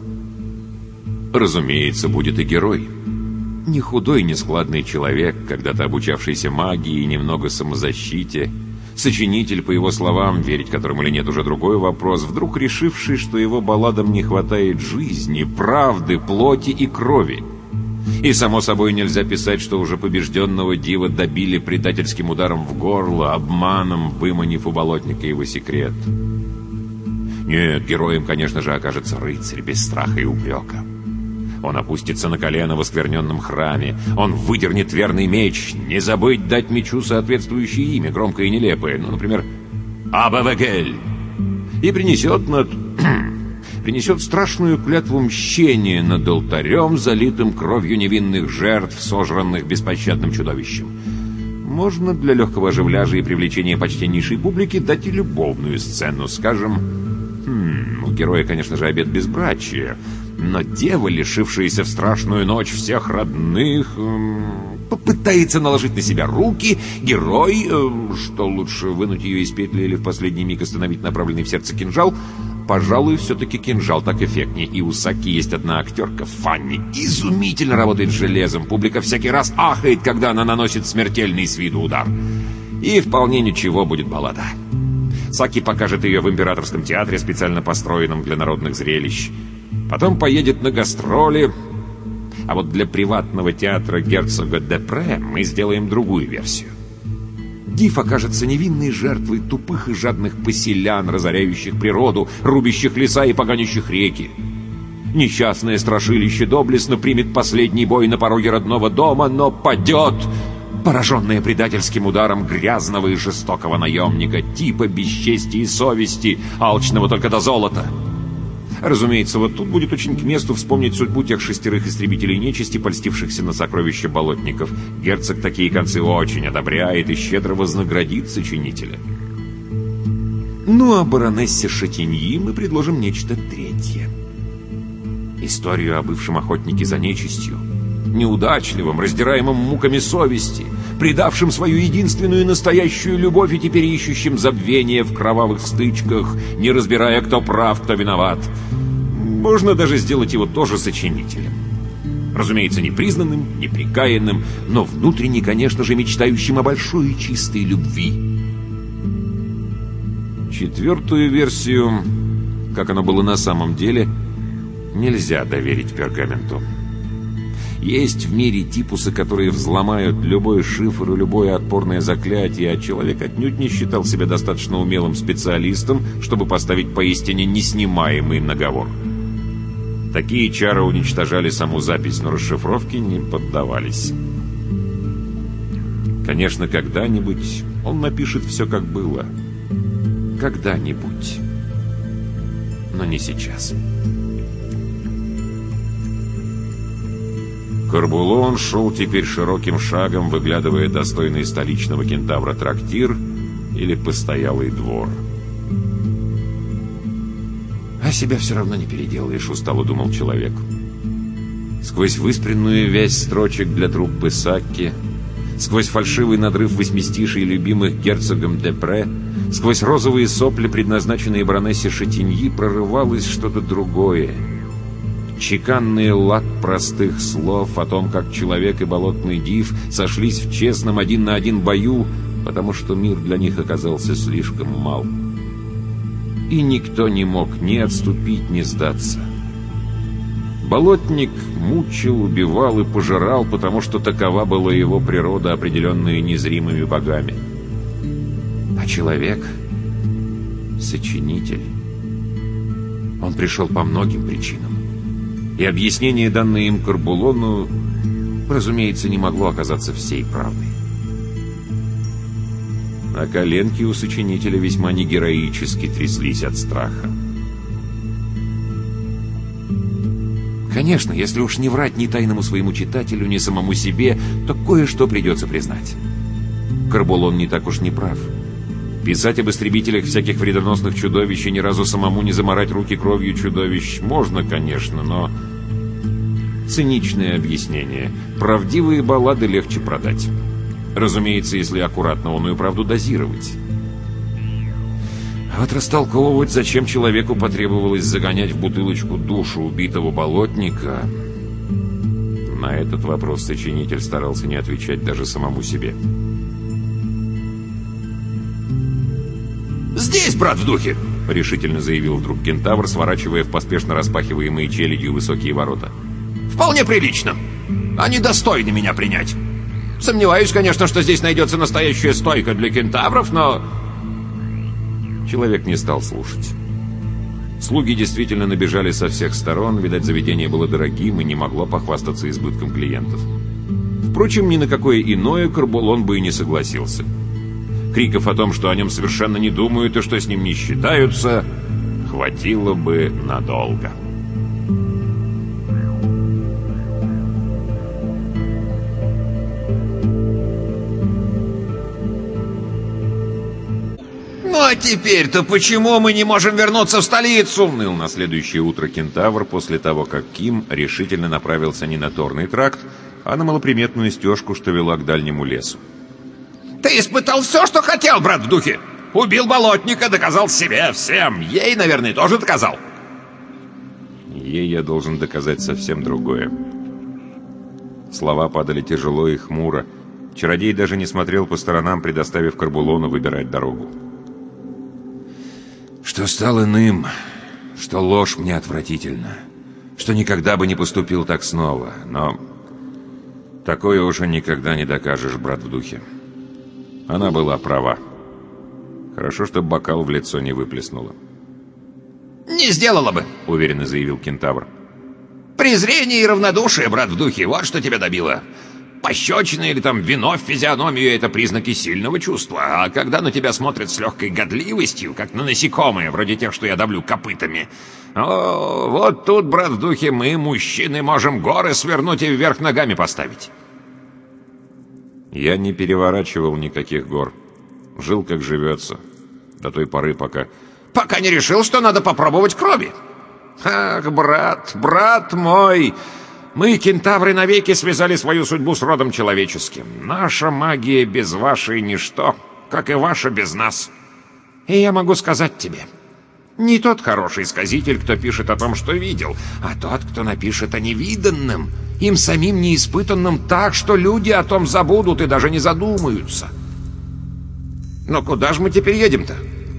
Разумеется, будет и герой. Не худой, не складный человек, когда-то обучавшийся магии и немного самозащите, сочинитель, по его словам, верить которым или нет уже другой вопрос, вдруг решивший, что его балладам не хватает жизни, правды, плоти и крови. И, само собой, нельзя писать, что уже побежденного Дива добили предательским ударом в горло, обманом выманив у болотника его секрет. Нет, героем, конечно же, окажется рыцарь без страха и упрека. Он опустится на колено в оскверненном храме. Он выдернет верный меч. Не забыть дать мечу соответствующее имя, громкое и нелепое. Ну, например, Абавегель. И принесет над... принесет страшную клятву мщения над алтарем, залитым кровью невинных жертв, сожранных беспощадным чудовищем. Можно для легкого оживляжа и привлечения почтеннейшей публики дать и любовную сцену. Скажем, хм, у героя, конечно же, обет безбрачия. Но дева, лишившаяся в страшную ночь всех родных, эм, попытается наложить на себя руки. Герой, эм, что лучше, вынуть ее из петли или в последний миг остановить направленный в сердце кинжал? Пожалуй, все-таки кинжал так эффектнее. И у Саки есть одна актерка, Фанни, изумительно работает с железом. Публика всякий раз ахает, когда она наносит смертельный с виду удар. И вполне ничего, будет баллада. Саки покажет ее в императорском театре, специально построенном для народных зрелищ. Потом поедет на гастроли. А вот для приватного театра герцога Депре мы сделаем другую версию. Див окажется невинной жертвой тупых и жадных поселян, разоряющих природу, рубящих леса и поганящих реки. Несчастное страшилище доблестно примет последний бой на пороге родного дома, но падет, пораженное предательским ударом грязного и жестокого наемника, типа без чести и совести, алчного только до золота. Разумеется, вот тут будет очень к месту вспомнить судьбу тех шестерых истребителей нечисти, польстившихся на сокровища болотников. Герцог такие концы очень одобряет и щедро вознаградит сочинителя. Ну а баронессе Шатиньи мы предложим нечто третье. Историю о бывшем охотнике за нечистью, неудачливом, раздираемом муками совести, предавшим свою единственную настоящую любовь и теперь ищущим забвение в кровавых стычках, не разбирая, кто прав, кто виноват. Можно даже сделать его тоже сочинителем. Разумеется, не признанным, не прикаянным, но внутренне, конечно же, мечтающим о большой и чистой любви. Четвертую версию, как оно было на самом деле, нельзя доверить пергаменту. Есть в мире типусы, которые взломают любой шифр и любое отпорное заклятие, а человек отнюдь не считал себя достаточно умелым специалистом, чтобы поставить поистине неснимаемый наговор. Такие чары уничтожали саму запись, но расшифровке не поддавались. Конечно, когда-нибудь он напишет все, как было. Когда-нибудь. Но не сейчас. Корбулон шел теперь широким шагом, выглядывая достойный столичного кентавра трактир или постоялый двор. «А себя все равно не переделаешь», — устало думал человек. Сквозь выспренную вязь строчек для труппы Сакки, сквозь фальшивый надрыв восьмистишей, любимых герцогом Депре, сквозь розовые сопли, предназначенные баронессе Шатиньи, прорывалось что-то другое. Чеканный лад простых слов о том, как человек и болотный див сошлись в честном один на один бою, потому что мир для них оказался слишком мал. И никто не мог ни отступить, ни сдаться. Болотник мучил, убивал и пожирал, потому что такова была его природа, определенная незримыми богами. А человек — сочинитель. Он пришел по многим причинам. И объяснение, данное им Корбулону, разумеется, не могло оказаться всей правдой. А коленки у сочинителя весьма негероически тряслись от страха. Конечно, если уж не врать ни тайному своему читателю, ни самому себе, то кое-что придется признать. Корбулон не так уж не прав. Писать об истребителях всяких вредоносных чудовищ и ни разу самому не замарать руки кровью чудовищ можно, конечно, но... Циничное объяснение. Правдивые баллады легче продать. Разумеется, если аккуратно онную правду дозировать. А вот растолковывать, зачем человеку потребовалось загонять в бутылочку душу убитого болотника, на этот вопрос сочинитель старался не отвечать даже самому себе. «Здесь, брат в духе!» — решительно заявил вдруг кентавр, сворачивая в поспешно распахиваемые челядью высокие ворота. «Вполне прилично. Они достойны меня принять. Сомневаюсь, конечно, что здесь найдется настоящая стойка для кентавров, но...» Человек не стал слушать. Слуги действительно набежали со всех сторон, видать, заведение было дорогим и не могло похвастаться избытком клиентов. Впрочем, ни на какое иное Корбулон бы и не согласился. Криков о том, что о нем совершенно не думают и что с ним не считаются, хватило бы надолго. «Ну а теперь-то почему мы не можем вернуться в столицу?» — ныл на следующее утро кентавр после того, как Ким решительно направился не на торный тракт, а на малоприметную стежку, что вела к дальнему лесу. «Ты испытал все, что хотел, брат в духе. Убил болотника, доказал себе, всем. Ей, наверное, тоже доказал». Ей я должен доказать совсем другое. Слова падали тяжело и хмуро. Чародей даже не смотрел по сторонам, предоставив Корбулону выбирать дорогу. Что стал иным, что ложь мне отвратительна, что никогда бы не поступил так снова, но такое уже никогда не докажешь, брат в духе. Она была права. Хорошо, что бокал в лицо не выплеснула. «Не сделала бы», — уверенно заявил кентавр. «Презрение и равнодушие, брат в духе, вот что тебя добило. Пощечина или там вино в физиономию — это признаки сильного чувства. А когда на тебя смотрят с легкой годливостью, как на насекомые, вроде тех, что я давлю копытами, о, вот тут, брат в духе, мы, мужчины, можем горы свернуть и вверх ногами поставить». Я не переворачивал никаких гор. Жил, как живется. До той поры, пока... «Пока не решил, что надо попробовать крови. Ах, брат, брат мой! Мы, кентавры, навеки связали свою судьбу с родом человеческим. Наша магия без вашей ничто, как и ваша без нас. И я могу сказать тебе, не тот хороший сказитель, кто пишет о том, что видел, а тот, кто напишет о невиданном, им самим неиспытанном так, что люди о том забудут и даже не задумаются. Но куда же мы теперь едем-то?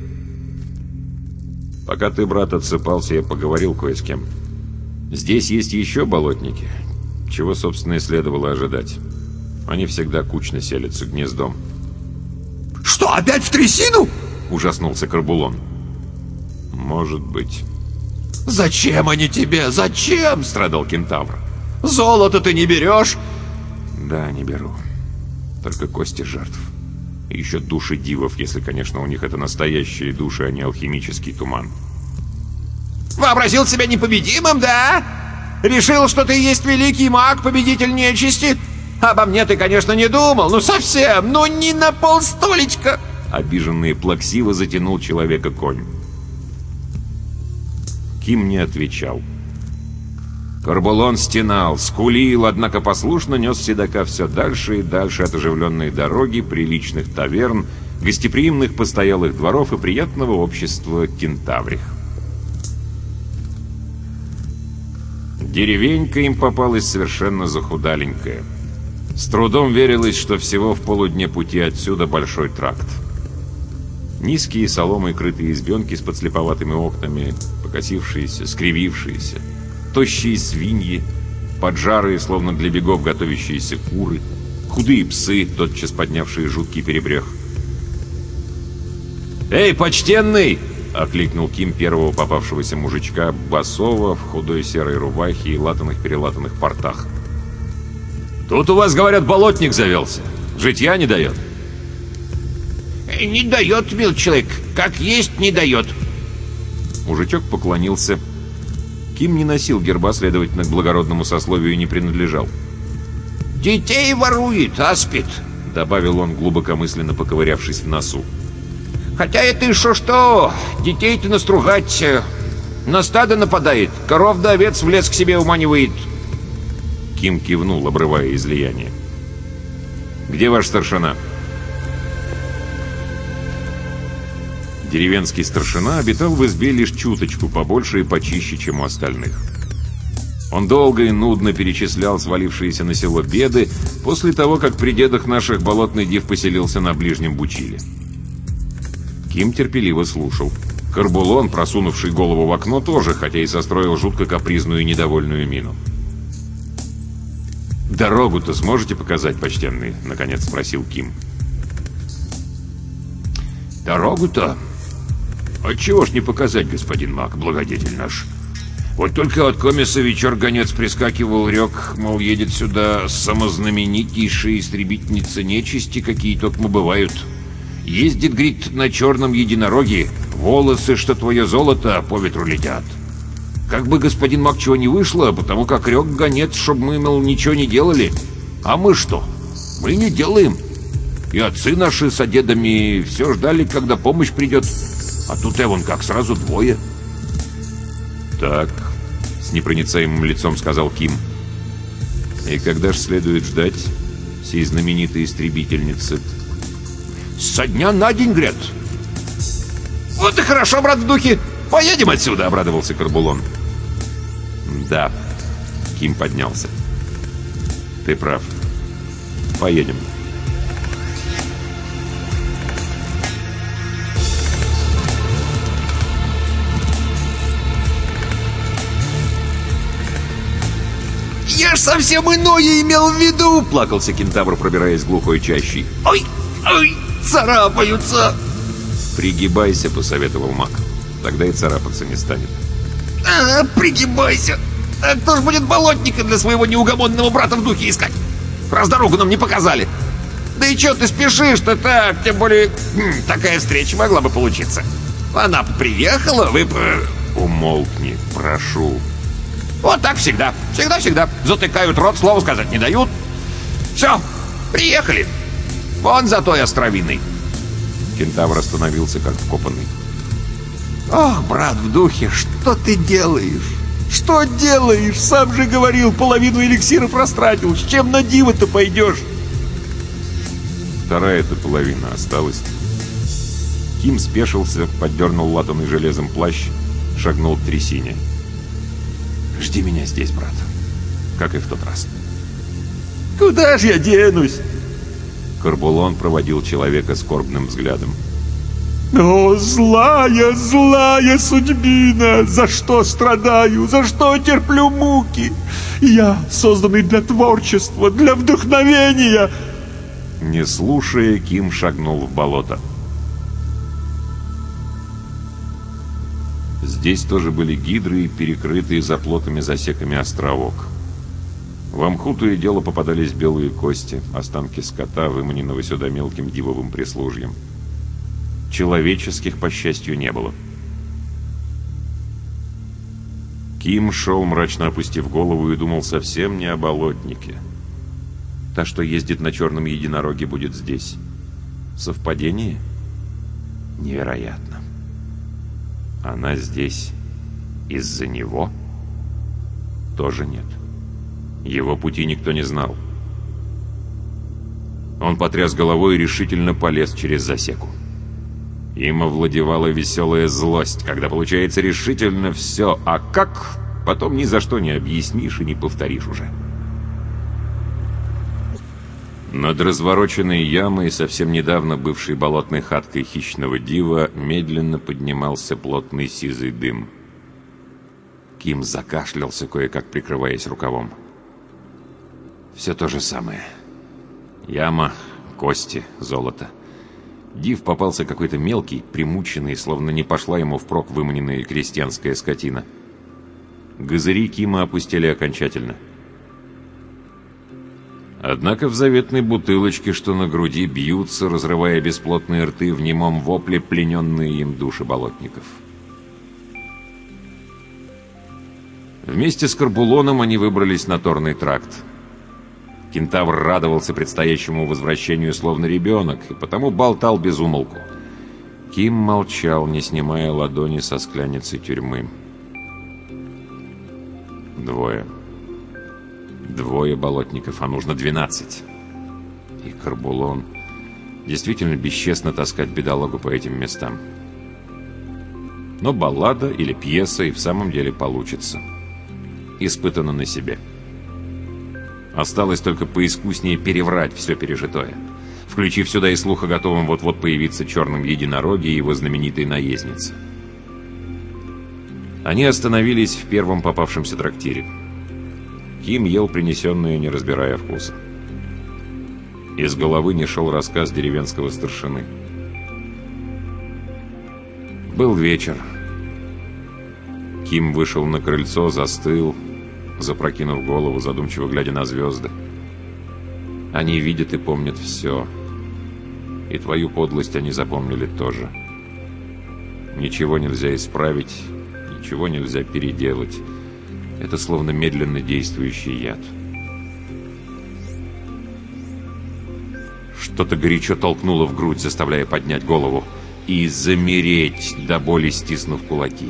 Пока ты, брат, отсыпался, я поговорил кое с кем. Здесь есть еще болотники, чего, собственно, и следовало ожидать. Они всегда кучно селятся гнездом. Что, опять в трясину? Ужаснулся Корбулон. Может быть. Зачем они тебе? Зачем? Страдал кентавр. Золото ты не берешь? Да, не беру. Только кости жертв. И еще души дивов, если, конечно, у них это настоящие души, а не алхимический туман. Вообразил себя непобедимым, да? Решил, что ты есть великий маг, победитель нечисти? Обо мне ты, конечно, не думал, ну совсем, ну ни на полстолечка. Обиженный плаксиво затянул человека конь. Ким не отвечал. Корбулон стенал, скулил, однако послушно нес седока все дальше и дальше от оживленной дороги, приличных таверн, гостеприимных постоялых дворов и приятного общества кентаврих. Деревенька им попалась совершенно захудаленькая. С трудом верилось, что всего в полудне пути отсюда большой тракт. Низкие соломой крытые избенки с подслеповатыми окнами, покосившиеся, скривившиеся, тощие свиньи, поджарые, словно для бегов готовящиеся куры, худые псы, тотчас поднявшие жуткий перебрех. «Эй, почтенный!» — окликнул Ким первого попавшегося мужичка, босого, в худой серой рубахе и латаных-перелатанных портах. «Тут у вас, говорят, болотник завелся. Житья не дает». «Не дает, мил человек. Как есть, не дает». Мужичок поклонился. Ким не носил герба, следовательно, к благородному сословию не принадлежал. «Детей ворует, аспид», — добавил он, глубокомысленно поковырявшись в носу. «Хотя это и шо-что, детей-то настругать, на стадо нападает, коров да овец в лес к себе уманивает». Ким кивнул, обрывая излияние. «Где ваш старшина?» Деревенский старшина обитал в избе лишь чуточку побольше и почище, чем у остальных. Он долго и нудно перечислял свалившиеся на село беды после того, как при дедах наших болотный див поселился на ближнем Бучиле. Ким терпеливо слушал. Корбулон, просунувший голову в окно, тоже, хотя и состроил жутко капризную и недовольную мину. «Дорогу-то сможете показать, почтенный?» — наконец спросил Ким. «Дорогу-то? Отчего ж не показать, господин маг, благодетель наш? Вот только от комисса вечер гонец прискакивал, рек, мол, едет сюда самознаменитейшая истребительница нечисти, какие только бывают. Ездит, говорит, на черном единороге, волосы, что твое золото, по ветру летят. Как бы, господин маг, чего не вышло, потому как рек гонец, чтоб мы, мол, ничего не делали. А мы что? Мы не делаем. И отцы наши с дедами все ждали, когда помощь придет. А тут и вон как, сразу двое». «Так», — с непроницаемым лицом сказал Ким. «И когда ж следует ждать сей знаменитой истребительницы?» «Со дня на день, говорят». «Вот и хорошо, брат, в духе. Поедем отсюда», — обрадовался Корбулон. «Да», — Ким поднялся. «Ты прав. Поедем». «Я ж совсем иное имел в виду!» — плакался кентавр, пробираясь глухой чащей. «Ой, ой, царапаются!» «Пригибайся», — посоветовал маг. «Тогда и царапаться не станет». «Ага, пригибайся! А кто ж будет болотника для своего неугомонного брата в духе искать? Раз дорогу нам не показали!» «Да и чё ты спешишь-то так? Тем более, хм, такая встреча могла бы получиться. Она приехала, вы...» «Умолкни, прошу». «Вот так всегда. Всегда-всегда. Затыкают рот, слова сказать не дают. Все, приехали. Вон за той островиной». Кентавр остановился, как вкопанный. Ох, брат в духе, что ты делаешь? Что делаешь? Сам же говорил, половину эликсиров растратил. С чем на диво-то пойдешь? Вторая-то половина осталась. Ким спешился, поддернул латанный железом плащ, шагнул к трясине. «Жди меня здесь, брат, как и в тот раз». «Куда же я денусь?» Корбулон проводил человека скорбным взглядом. «О, злая, злая судьбина! За что страдаю? За что терплю муки? Я, созданный для творчества, для вдохновения!» Не слушая, Ким шагнул в болото. Здесь тоже были гидры, перекрытые заплотами-засеками островок. В мху то и дело попадались белые кости, останки скота, выманенного сюда мелким дивовым прислужьем. Человеческих, по счастью, не было. Ким шел, мрачно опустив голову, и думал совсем не о болотнике. Та, что ездит на черном единороге, будет здесь. Совпадение? Невероятно. Она здесь из-за него? Тоже нет. Его пути никто не знал. Он потряс головой и решительно полез через засеку. Им овладевала веселая злость, когда получается решительно все, а как, потом ни за что не объяснишь и не повторишь уже. Над развороченной ямой, совсем недавно бывшей болотной хаткой хищного дива, медленно поднимался плотный сизый дым. Ким закашлялся, кое-как прикрываясь рукавом. Все то же самое. Яма, кости, золото. Див попался какой-то мелкий, примученный, словно не пошла ему впрок выманенная крестьянская скотина. Газыри Кима опустили окончательно. Однако в заветной бутылочке, что на груди, бьются, разрывая бесплотные рты, в немом вопле плененные им души болотников. Вместе с Корбулоном они выбрались на Торный тракт. Кентавр радовался предстоящему возвращению словно ребенок, и потому болтал без умолку. Ким молчал, не снимая ладони со скляницы тюрьмы. Двое. Двое болотников, а нужно двенадцать. И Корбулон действительно бесчестно таскать бедолагу по этим местам. Но баллада или пьеса и в самом деле получится. Испытано на себе. Осталось только поискуснее переврать все пережитое, включив сюда и слух о готовом вот-вот появиться черном единороге и его знаменитой наезднице. Они остановились в первом попавшемся трактире. Ким ел принесенное, не разбирая вкуса. Из головы не шел рассказ деревенского старшины. Был вечер. Ким вышел на крыльцо, застыл, запрокинув голову, задумчиво глядя на звезды. Они видят и помнят все. И твою подлость они запомнили тоже. Ничего нельзя исправить, ничего нельзя переделать. Это словно медленно действующий яд. Что-то горячо толкнуло в грудь, заставляя поднять голову и замереть, до боли стиснув кулаки.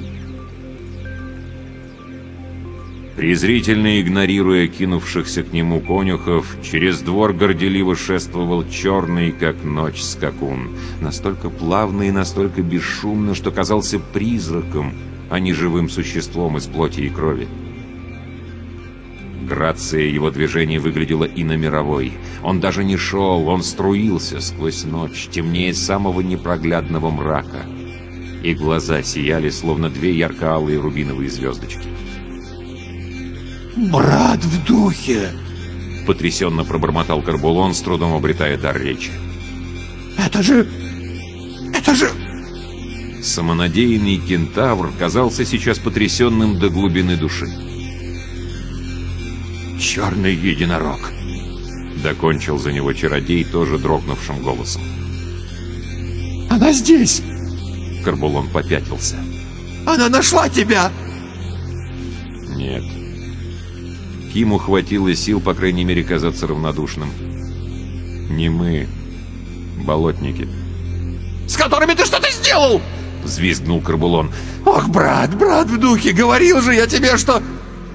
Презрительно игнорируя кинувшихся к нему конюхов, через двор горделиво шествовал черный, как ночь, скакун. Настолько плавно и настолько бесшумно, что казался призраком, а не живым существом из плоти и крови. Грация его движений выглядела иномировой. Он даже не шел, он струился сквозь ночь, темнее самого непроглядного мрака. И глаза сияли, словно две ярко-алые рубиновые звездочки. «Брат в духе!» — потрясенно пробормотал Корбулон, с трудом обретая дар речи. «Это же... это же...» Самонадеянный кентавр казался сейчас потрясенным до глубины души. «Черный единорог!» — докончил за него чародей, тоже дрогнувшим голосом. «Она здесь!» — Корбулон попятился. «Она нашла тебя!» «Нет». Киму хватило сил, по крайней мере, казаться равнодушным. «Не мы, болотники». «С которыми ты что-то сделал!» — взвизгнул Корбулон. «Ох, брат, брат в духе, говорил же я тебе, что...»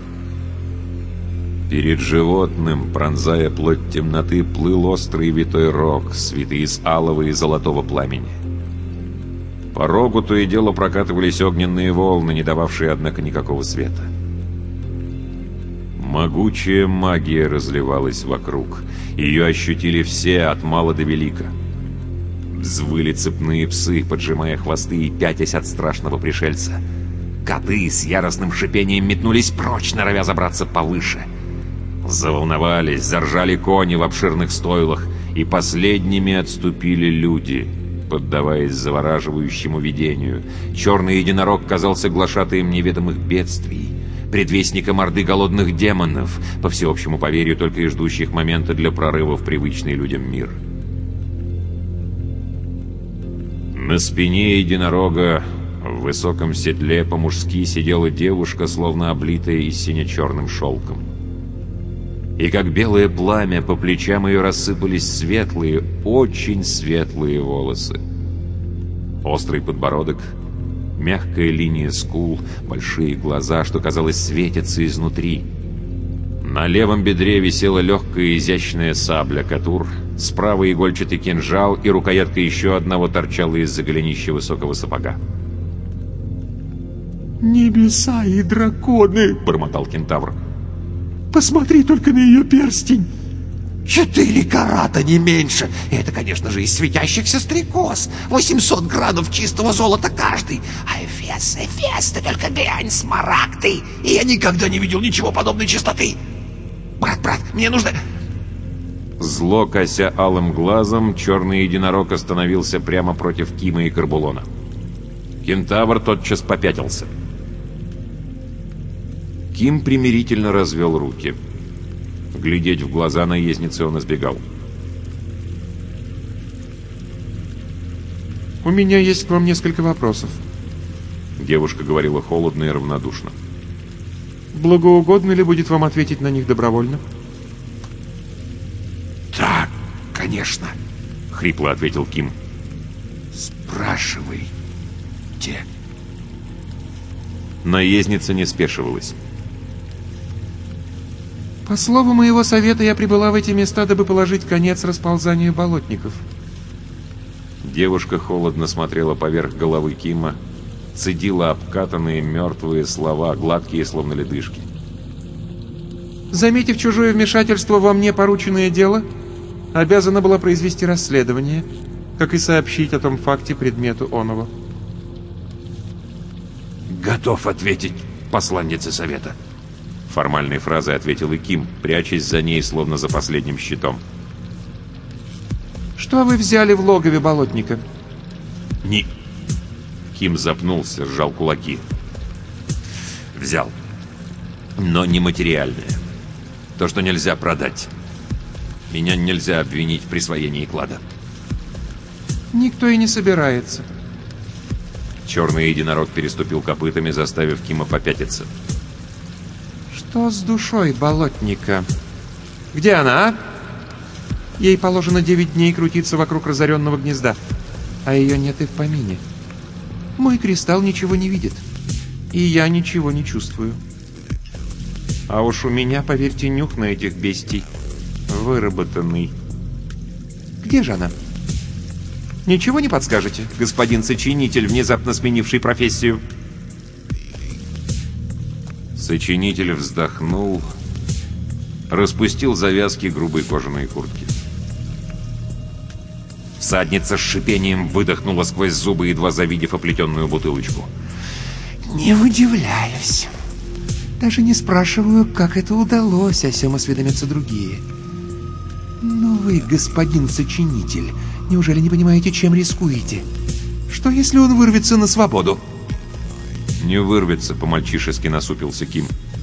Перед животным, пронзая плоть темноты, плыл острый витой рог, свитый из алого и золотого пламени. По рогу то и дело прокатывались огненные волны, не дававшие, однако, никакого света. Могучая магия разливалась вокруг. Ее ощутили все, от мала до велика. Взвыли цепные псы, поджимая хвосты и пятясь от страшного пришельца. Коты с яростным шипением метнулись прочь, норовя забраться повыше. Заволновались, заржали кони в обширных стойлах, и последними отступили люди, поддаваясь завораживающему видению. Черный единорог казался глашатаем неведомых бедствий, предвестником орды голодных демонов, по всеобщему поверью, только и ждущих момента для прорыва в привычный людям мир. На спине единорога в высоком седле по-мужски сидела девушка, словно облитая и сине-черным шелком. И как белое пламя по плечам ее рассыпались светлые, очень светлые волосы. Острый подбородок, мягкая линия скул, большие глаза, что, казалось, светятся изнутри. На левом бедре висела легкая изящная сабля Катур, справа игольчатый кинжал, и рукоятка еще одного торчала из-за голенища высокого сапога. «Небеса и драконы!» — бормотал кентавр. «Посмотри только на ее перстень!» Четыре карата, не меньше. И это, конечно же, из светящихся стрекоз. восемьсот градов чистого золота каждый. А Эфес, Эфес, ты только глянь, смарагды. И я никогда не видел ничего подобной чистоты. Брат, брат, мне нужно... Зло кося алым глазом, черный единорог остановился прямо против Кима и Корбулона. Кентавр тотчас попятился. Ким примирительно развел руки. Глядеть в глаза наездницы он избегал. «У меня есть к вам несколько вопросов». Девушка говорила холодно и равнодушно. «Благоугодно ли будет вам ответить на них добровольно?» «Да, конечно», — хрипло ответил Ким. «Спрашивайте». Наездница не спешивалась. «По слову моего совета, я прибыла в эти места, дабы положить конец расползанию болотников». Девушка холодно смотрела поверх головы Кима, цедила обкатанные мертвые слова, гладкие, словно ледышки. «Заметив чужое вмешательство во мне порученное дело, обязана была произвести расследование, как и сообщить о том факте предмету оного». «Готов ответить посланнице совета», — формальной фразой ответил и Ким, прячась за ней, словно за последним щитом. «Что вы взяли в логове болотника?» «Не...» Ким запнулся, сжал кулаки. «Взял. Но не материальное. То, что нельзя продать. Меня нельзя обвинить в присвоении клада». «Никто и не собирается». Черный единорог переступил копытами, заставив Кима попятиться. «Что с душой болотника? Где она, а? Ей положено девять дней крутиться вокруг разоренного гнезда, а ее нет и в помине. Мой кристалл ничего не видит, и я ничего не чувствую. А уж у меня, поверьте, нюх на этих бестий выработанный. Где же она? Ничего не подскажете, господин сочинитель, внезапно сменивший профессию?» Сочинитель вздохнул, распустил завязки грубой кожаной куртки. Всадница с шипением выдохнула сквозь зубы, едва завидев оплетенную бутылочку. «Не удивляюсь. Даже не спрашиваю, как это удалось, о сём осведомятся другие. Но вы, господин сочинитель, неужели не понимаете, чем рискуете? Что, если он вырвется на свободу?» «Не вырвется», — по-мальчишески насупился Ким.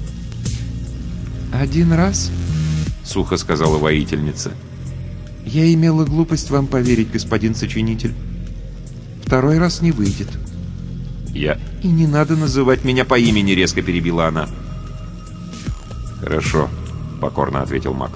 «Один раз», — сухо сказала воительница. «я имела глупость вам поверить, господин сочинитель. Второй раз не выйдет». «Я...» «И не надо называть меня по имени», — резко перебила она. «Хорошо», — покорно ответил маг.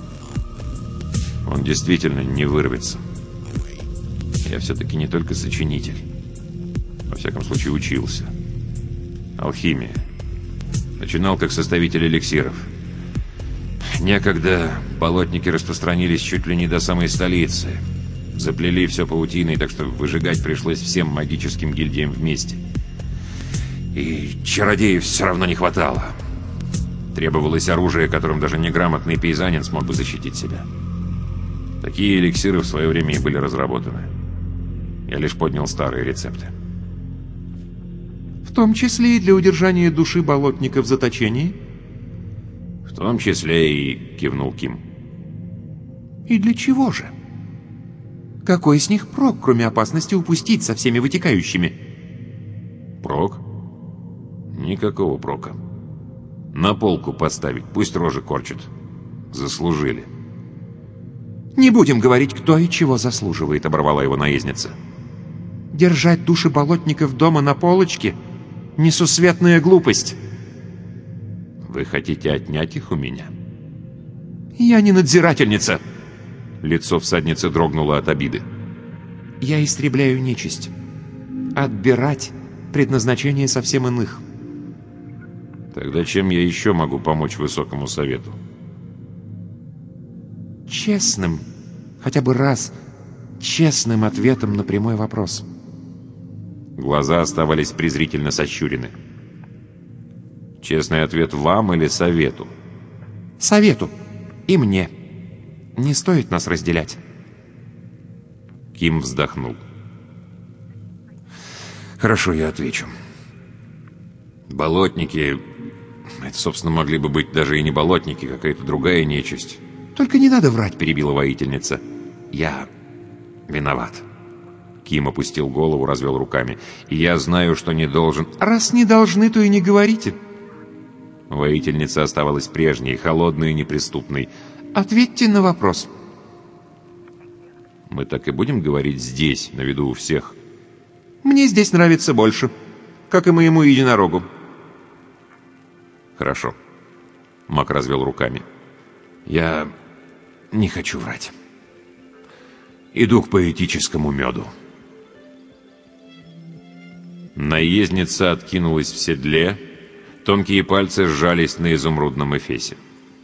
«Он действительно не вырвется. Я все-таки не только сочинитель. Во всяком случае, учился. Алхимия. Начинал как составитель эликсиров. Некогда болотники распространились чуть ли не до самой столицы. Заплели все паутиной, так что выжигать пришлось всем магическим гильдиям вместе. И чародеев все равно не хватало. Требовалось оружие, которым даже неграмотный пейзанин смог бы защитить себя. Такие эликсиры в свое время и были разработаны. Я лишь поднял старые рецепты. В том числе и для удержания души болотника в заточении? В том числе и... кивнул Ким. И для чего же? Какой с них прок, кроме опасности упустить со всеми вытекающими? Прок? Никакого прока. На полку поставить, пусть рожи корчат. Заслужили. Не будем говорить, кто и чего заслуживает, оборвала его наездница. Держать души болотников дома на полочке — несусветная глупость. Вы хотите отнять их у меня? Я не надзирательница. Лицо всадницы дрогнуло от обиды. Я истребляю нечисть. Отбирать предназначение совсем иных. Тогда чем я еще могу помочь Высокому Совету? Честным, хотя бы раз, честным ответом на прямой вопрос. Глаза оставались презрительно сощурены. Честный ответ вам или Совету? Совету. И мне. Не стоит нас разделять. Ким вздохнул. Хорошо, я отвечу. Болотники... Это, собственно, могли бы быть даже и не болотники, какая-то другая нечисть. Только не надо врать, перебила воительница. Я виноват. Ким опустил голову, развел руками. И я знаю, что не должен... Раз не должны, то и не говорите. Воительница оставалась прежней, холодной и неприступной. Ответьте на вопрос. Мы так и будем говорить здесь, на виду у всех? Мне здесь нравится больше, как и моему единорогу. Хорошо. Мак развел руками. Я не хочу врать. Иду к поэтическому меду. Наездница откинулась в седле, тонкие пальцы сжались на изумрудном эфесе.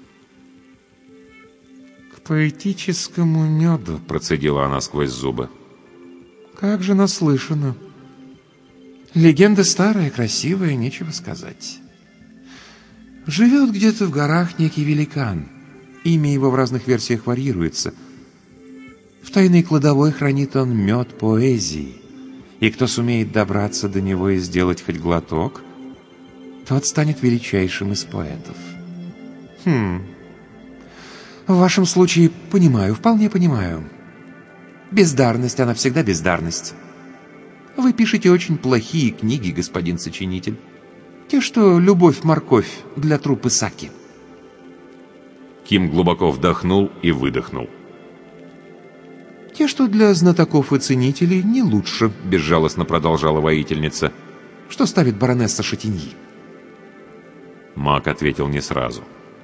«К поэтическому меду», — процедила она сквозь зубы. «Как же наслышано. Легенда старая, красивая, нечего сказать. Живет где-то в горах некий великан. Имя его в разных версиях варьируется. В тайной кладовой хранит он мед поэзии. И кто сумеет добраться до него и сделать хоть глоток, тот станет величайшим из поэтов. Хм. В вашем случае понимаю, вполне понимаю. Бездарность, она всегда бездарность. Вы пишете очень плохие книги, господин сочинитель. Те, что «Любовь-морковь» для труппы Саки. Ким глубоко вдохнул и выдохнул. Те, что для знатоков и ценителей, не лучше, безжалостно продолжала воительница. Что ставит баронесса Шатиньи? Мак ответил не сразу.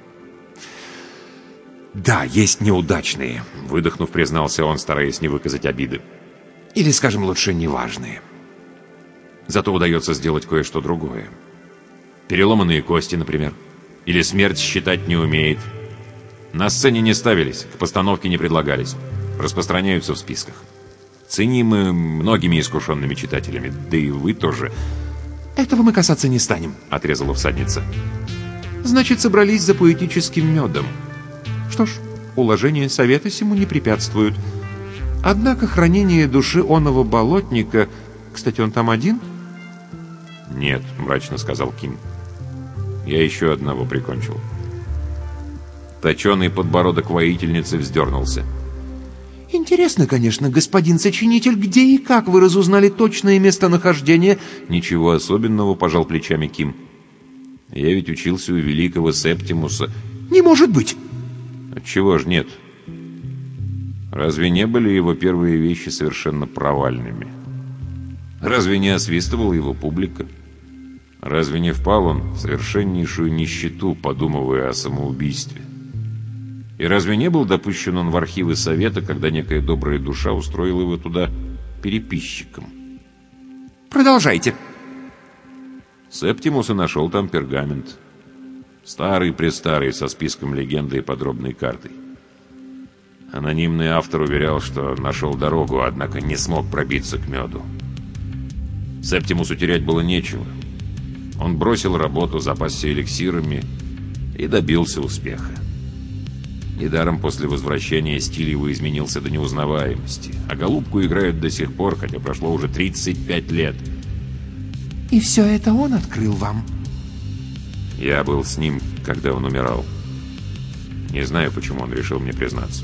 Да, есть неудачные, выдохнув, признался он, стараясь не выказать обиды. Или, скажем лучше, неважные. Зато удается сделать кое-что другое. Переломанные кости, например. Или смерть считать не умеет. На сцене не ставились, к постановке не предлагались. Распространяются в списках. Ценимы многими искушенными читателями, да и вы тоже. «Этого мы касаться не станем», — отрезала всадница. «Значит, собрались за поэтическим медом. Что ж, уложения совета сему не препятствуют. Однако хранение души оного болотника... Кстати, он там один?» «Нет», — мрачно сказал Ким. «Я еще одного прикончил». Точеный подбородок воительницы вздернулся. «Интересно, конечно, господин сочинитель, где и как вы разузнали точное местонахождение?» «Ничего особенного», — пожал плечами Ким. «Я ведь учился у великого Септимуса». «Не может быть!» «Отчего ж нет? Разве не были его первые вещи совершенно провальными? Разве не освистывала его публика? Разве не впал он в совершеннейшую нищету, подумывая о самоубийстве? И разве не был допущен он в архивы совета, когда некая добрая душа устроила его туда переписчиком?» Продолжайте. Септимус и нашел там пергамент. Старый-престарый, со списком легенды и подробной картой. Анонимный автор уверял, что нашел дорогу, однако не смог пробиться к меду. Септимусу терять было нечего. Он бросил работу, запасся эликсирами и добился успеха. Недаром после возвращения стиль его изменился до неузнаваемости, а голубку играют до сих пор, хотя прошло уже тридцать пять лет. И все это он открыл вам? Я был с ним, когда он умирал. Не знаю, почему он решил мне признаться.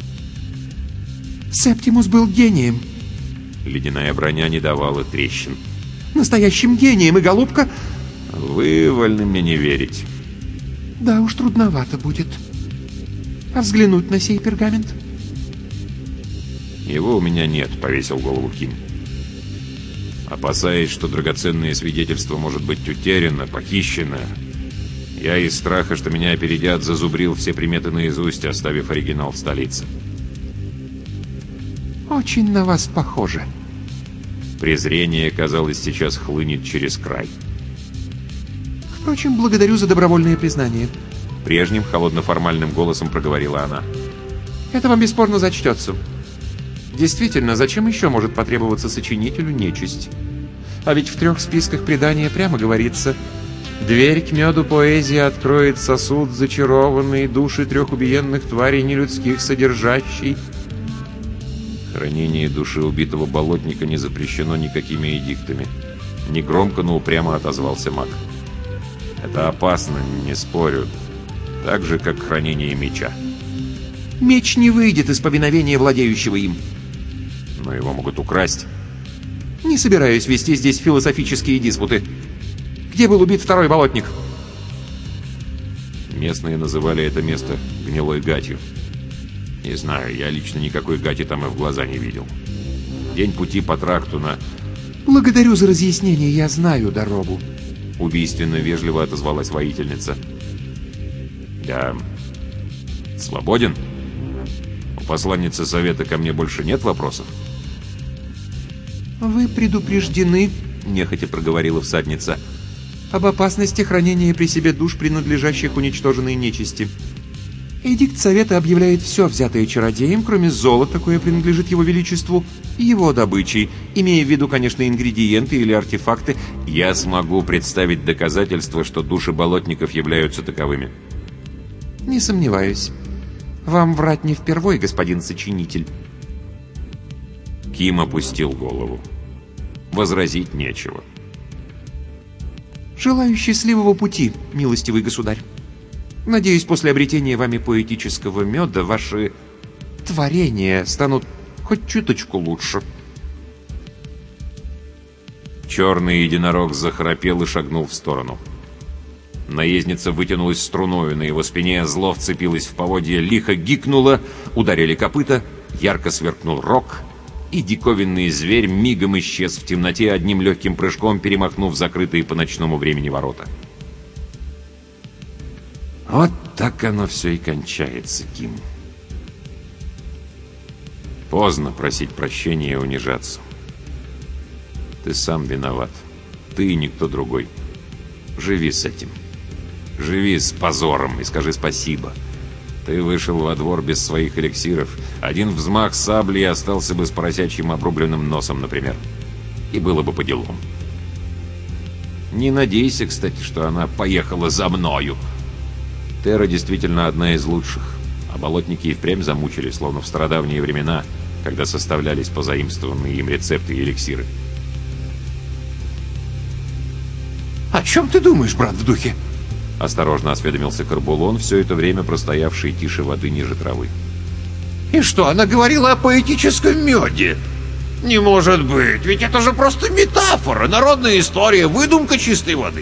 Септимус был гением. Ледяная броня не давала трещин. Настоящим гением, и голубка... Вы вольны мне не верить. Да уж, трудновато будет. А взглянуть на сей пергамент? Его у меня нет, повесил голову Ким. Опасаясь, что драгоценное свидетельство может быть утеряно, похищено, я из страха, что меня опередят, зазубрил все приметы наизусть, оставив оригинал в столице. Очень на вас похоже. Презрение, казалось, сейчас хлынет через край. Впрочем, благодарю за добровольное признание. Прежним холодно-формальным голосом проговорила она. Это вам бесспорно зачтется. Действительно, зачем еще может потребоваться сочинителю нечисть? А ведь в трех списках предания прямо говорится: «Дверь к меду поэзии откроет сосуд, зачарованный, души трех убиенных тварей нелюдских содержащий». Хранение души убитого болотника не запрещено никакими эдиктами. Негромко, но упрямо отозвался маг. Это опасно, не спорю. Так же, как хранение меча. Меч не выйдет из повиновения владеющего им. Но его могут украсть. Не собираюсь вести здесь философические диспуты. Где был убит второй болотник? Местные называли это место гнилой гатью. Не знаю, я лично никакой гати там и в глаза не видел. День пути по тракту на... Благодарю за разъяснение, я знаю дорогу. Убийственно вежливо отозвалась воительница. Я свободен? У посланницы совета ко мне больше нет вопросов? Вы предупреждены, нехотя проговорила всадница, об опасности хранения при себе душ, принадлежащих уничтоженной нечисти. Эдикт совета объявляет все, взятое чародеем, кроме золота, кое принадлежит его величеству, и его добычей, имея в виду, конечно, ингредиенты или артефакты. Я смогу представить доказательства, что души болотников являются таковыми. Не сомневаюсь. Вам врать не впервой, господин сочинитель. Ким опустил голову. Возразить нечего. Желаю счастливого пути, милостивый государь. Надеюсь, после обретения вами поэтического меда ваши творения станут хоть чуточку лучше. Черный единорог захрапел и шагнул в сторону. Наездница вытянулась струною на его спине, зло вцепилась в поводья, лихо гикнула, ударили копыта, ярко сверкнул рог, и диковинный зверь мигом исчез в темноте, одним легким прыжком перемахнув закрытые по ночному времени ворота. Вот так оно все и кончается, Ким. Поздно просить прощения и унижаться. Ты сам виноват. Ты и никто другой. Живи с этим. Живи с позором и скажи спасибо. Ты вышел во двор без своих эликсиров. Один взмах сабли и остался бы с поросячьим обрубленным носом, например. И было бы по делам. Не надейся, кстати, что она поехала за мною. Терра действительно одна из лучших, а болотники и впрямь замучили, словно в стародавние времена, когда составлялись позаимствованные им рецепты и эликсиры. «О чем ты думаешь, брат в духе?» Осторожно осведомился Карбулон, все это время простоявший тише воды ниже травы. «И что, она говорила о поэтическом меде? Не может быть, ведь это же просто метафора, народная история, выдумка чистой воды».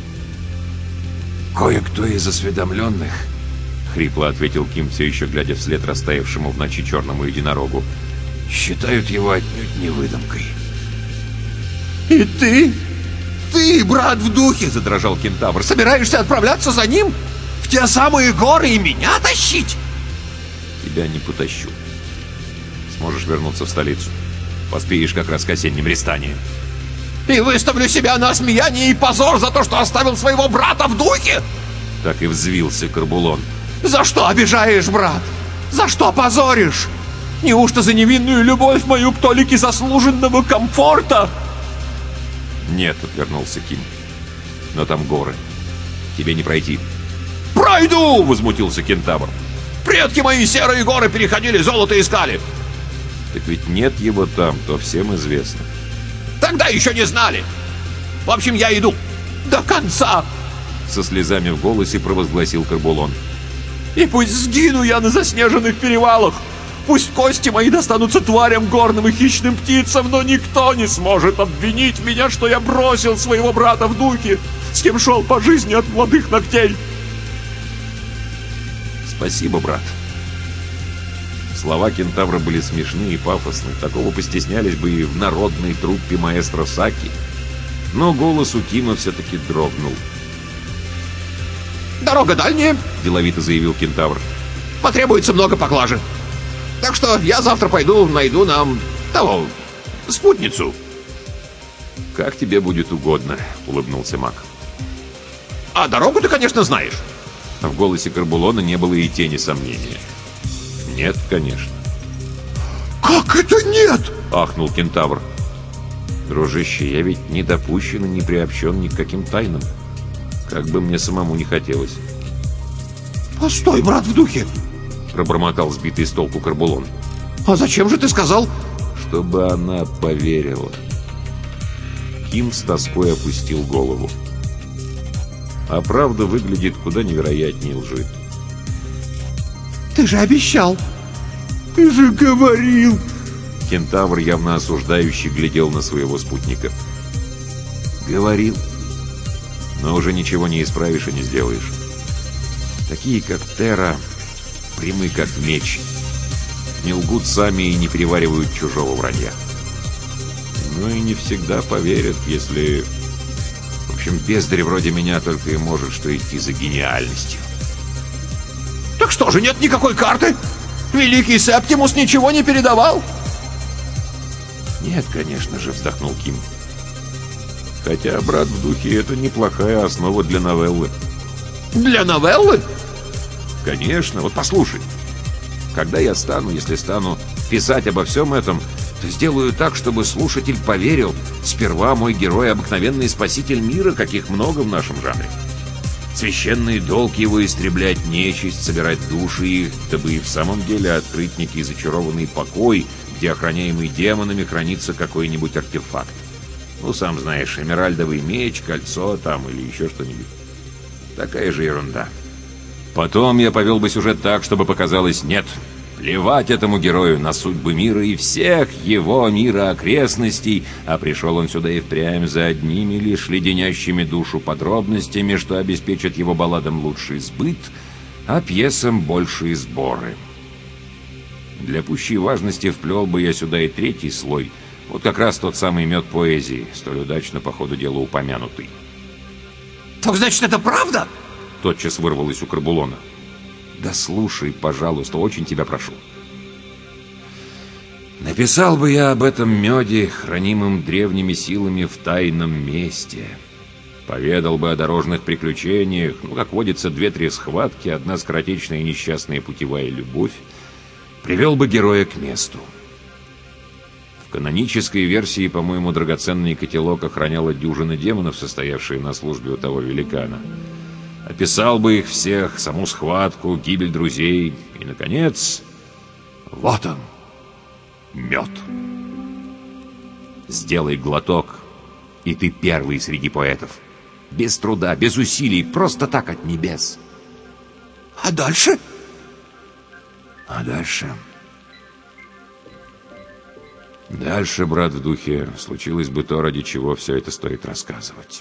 «Кое-кто из осведомленных», — хрипло ответил Ким, все еще глядя вслед растаявшему в ночи черному единорогу, «считают его отнюдь не выдумкой». «И ты? Ты, брат в духе!» — задрожал кентавр. «Собираешься отправляться за ним? В те самые горы и меня тащить?» «Тебя не потащу. Сможешь вернуться в столицу. Поспеешь как раз к осенним рестаниям». И выставлю себя на осмеяние и позор за то, что оставил своего брата в духе? Так и взвился Корбулон. За что обижаешь, брат? За что позоришь? Неужто за невинную любовь мою к толике заслуженного комфорта? Нет, отвернулся Ким. Но там горы. Тебе не пройти. Пройду! Возмутился кентавр. Предки мои серые горы переходили, золото искали. Так ведь нет его там, то всем известно. Тогда еще не знали. В общем, я иду. До конца. Со слезами в голосе провозгласил Корбулон. И пусть сгину я на заснеженных перевалах. Пусть кости мои достанутся тварям горным и хищным птицам, но никто не сможет обвинить меня, что я бросил своего брата в духе, с кем шел по жизни от молодых ногтей. Спасибо, брат. Слова кентавра были смешны и пафосны. Такого постеснялись бы и в народной труппе маэстро Саки. Но голос у Кима все-таки дрогнул. «Дорога дальняя», — деловито заявил кентавр. «Потребуется много поклажи. Так что я завтра пойду найду нам того, спутницу». «Как тебе будет угодно», — улыбнулся маг. «А дорогу ты, конечно, знаешь». В голосе Корбулона не было и тени сомнения. «Нет, конечно». «Как это нет?» — ахнул кентавр. «Дружище, я ведь не допущен и не приобщен ни к каким тайнам. Как бы мне самому не хотелось». «Постой, брат в духе!» — пробормотал сбитый с толку Корбулон. «А зачем же ты сказал?» «Чтобы она поверила». Ким с тоской опустил голову. А правда выглядит куда невероятнее лжи. «Ты же обещал! Ты же говорил!» Кентавр, явно осуждающий, глядел на своего спутника. «Говорил. Но уже ничего не исправишь и не сделаешь. Такие, как Терра, прямы, как меч. Не лгут сами и не переваривают чужого вранья. Ну и не всегда поверят, если... В общем, бездарь вроде меня только и может что идти за гениальностью». «Так что же, нет никакой карты? Великий Септимус ничего не передавал?» «Нет, конечно же», — вздохнул Ким. «Хотя, брат в духе, это неплохая основа для новеллы». «Для новеллы?» «Конечно, вот послушай. Когда я стану, если стану, писать обо всем этом, то сделаю так, чтобы слушатель поверил, сперва мой герой — обыкновенный спаситель мира, каких много в нашем жанре. Священный долг его истреблять нечисть, собирать души их, дабы и в самом деле открыть некий зачарованный покой, где охраняемый демонами хранится какой-нибудь артефакт. Ну, сам знаешь, эмеральдовый меч, кольцо там или еще что-нибудь. Такая же ерунда. Потом я повел бы сюжет так, чтобы показалось: нет, плевать этому герою на судьбы мира и всех его мира окрестностей, а пришел он сюда и впрямь за одними лишь леденящими душу подробностями, что обеспечит его балладам лучший сбыт, а пьесам большие сборы. Для пущей важности вплел бы я сюда и третий слой, вот как раз тот самый мед поэзии, столь удачно по ходу дела упомянутый. «Так значит, это правда?» Тотчас вырвалось у Корбулона. «Да слушай, пожалуйста, очень тебя прошу. Написал бы я об этом меде, хранимом древними силами в тайном месте. Поведал бы о дорожных приключениях, ну, как водится, две-три схватки, одна скоротечная и несчастная путевая любовь. Привел бы героя к месту. В канонической версии, по-моему, драгоценный котелок охраняла дюжина демонов, состоявшие на службе у того великана. Описал бы их всех, саму схватку, гибель друзей. И, наконец, вот он, мед. Сделай глоток, и ты первый среди поэтов. Без труда, без усилий, просто так от небес. «А дальше?» А дальше... Дальше, брат в духе, случилось бы то, ради чего все это стоит рассказывать.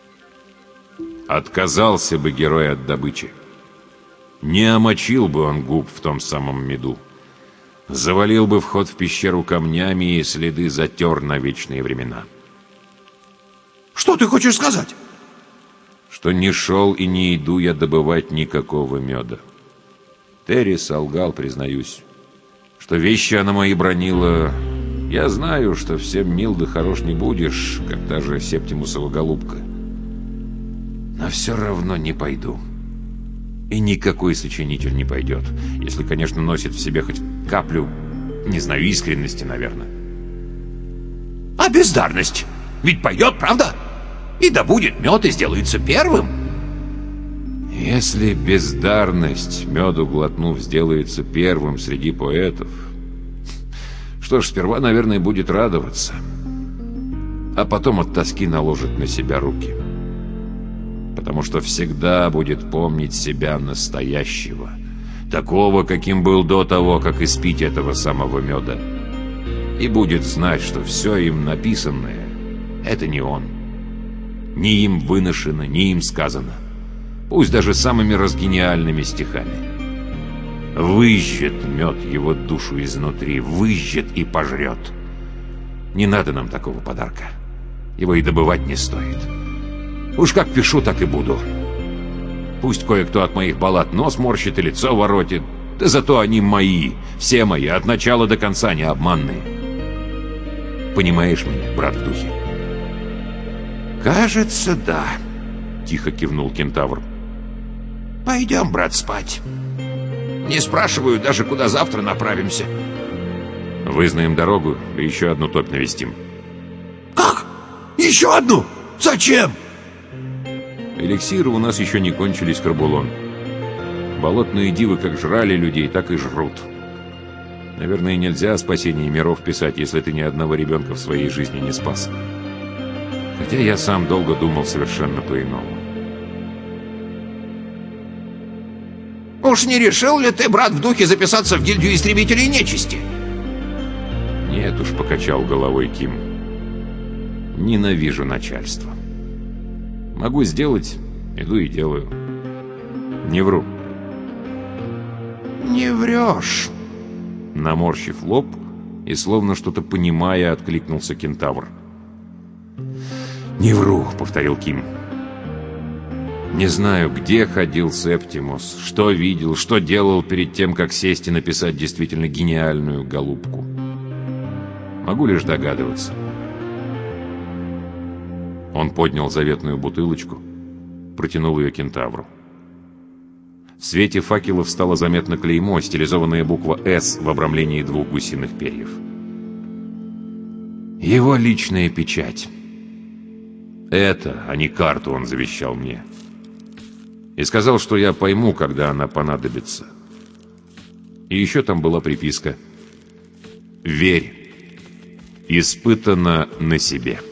Отказался бы герой от добычи. Не омочил бы он губ в том самом меду. Завалил бы вход в пещеру камнями и следы затер на вечные времена. «Что ты хочешь сказать?» Что не шел и не иду я добывать никакого меда. Терри солгал, признаюсь. Что вещи она мои бронила, Я знаю, что всем мил да хорош не будешь, как та же Септимусова голубка. Но все равно не пойду. И никакой сочинитель не пойдет, если, конечно, носит в себе хоть каплю, не знаю, искренности, наверное. А бездарность? Ведь пойдет, правда? И добудет мед и сделается первым. Если бездарность, меду глотнув, сделается первым среди поэтов, что ж, сперва, наверное, будет радоваться, а потом от тоски наложит на себя руки. Потому что всегда будет помнить себя настоящего, такого, каким был до того, как испить этого самого меда. И будет знать, что все им написанное — это не он. Ни им выношено, ни им сказано. Пусть даже самыми разгениальными стихами. Выжжет мед его душу изнутри, выжжет и пожрет. Не надо нам такого подарка. Его и добывать не стоит. Уж как пишу, так и буду. Пусть кое-кто от моих баллад нос морщит и лицо воротит, да зато они мои, все мои, от начала до конца не обманные. Понимаешь меня, брат в духе? Кажется, да. Тихо кивнул кентавр. Пойдем, брат, спать. Не спрашиваю даже, куда завтра направимся. Вызнаем дорогу, да еще одну топь навестим. Как? Еще одну? Зачем? Эликсиры у нас еще не кончились, Карбулон. Болотные дивы как жрали людей, так и жрут. Наверное, нельзя о спасении миров писать, если ты ни одного ребенка в своей жизни не спас. Хотя я сам долго думал совершенно по-иному. Уж не решил ли ты, брат в духе, записаться в гильдию истребителей нечисти? Нет уж, покачал головой Ким. Ненавижу начальство. Могу сделать, иду и делаю. Не вру. Не врешь. Наморщив лоб и словно что-то понимая, откликнулся кентавр. «Не вру», — повторил Ким. «Не знаю, где ходил Септимус, что видел, что делал перед тем, как сесть и написать действительно гениальную голубку. Могу лишь догадываться». Он поднял заветную бутылочку, протянул ее кентавру. В свете факелов стало заметно клеймо, стилизованная буква «С» в обрамлении двух гусиных перьев. Его личная печать. Это, а не карту, он завещал мне. И сказал, что я пойму, когда она понадобится. И еще там была приписка: «Верь, испытано на себе».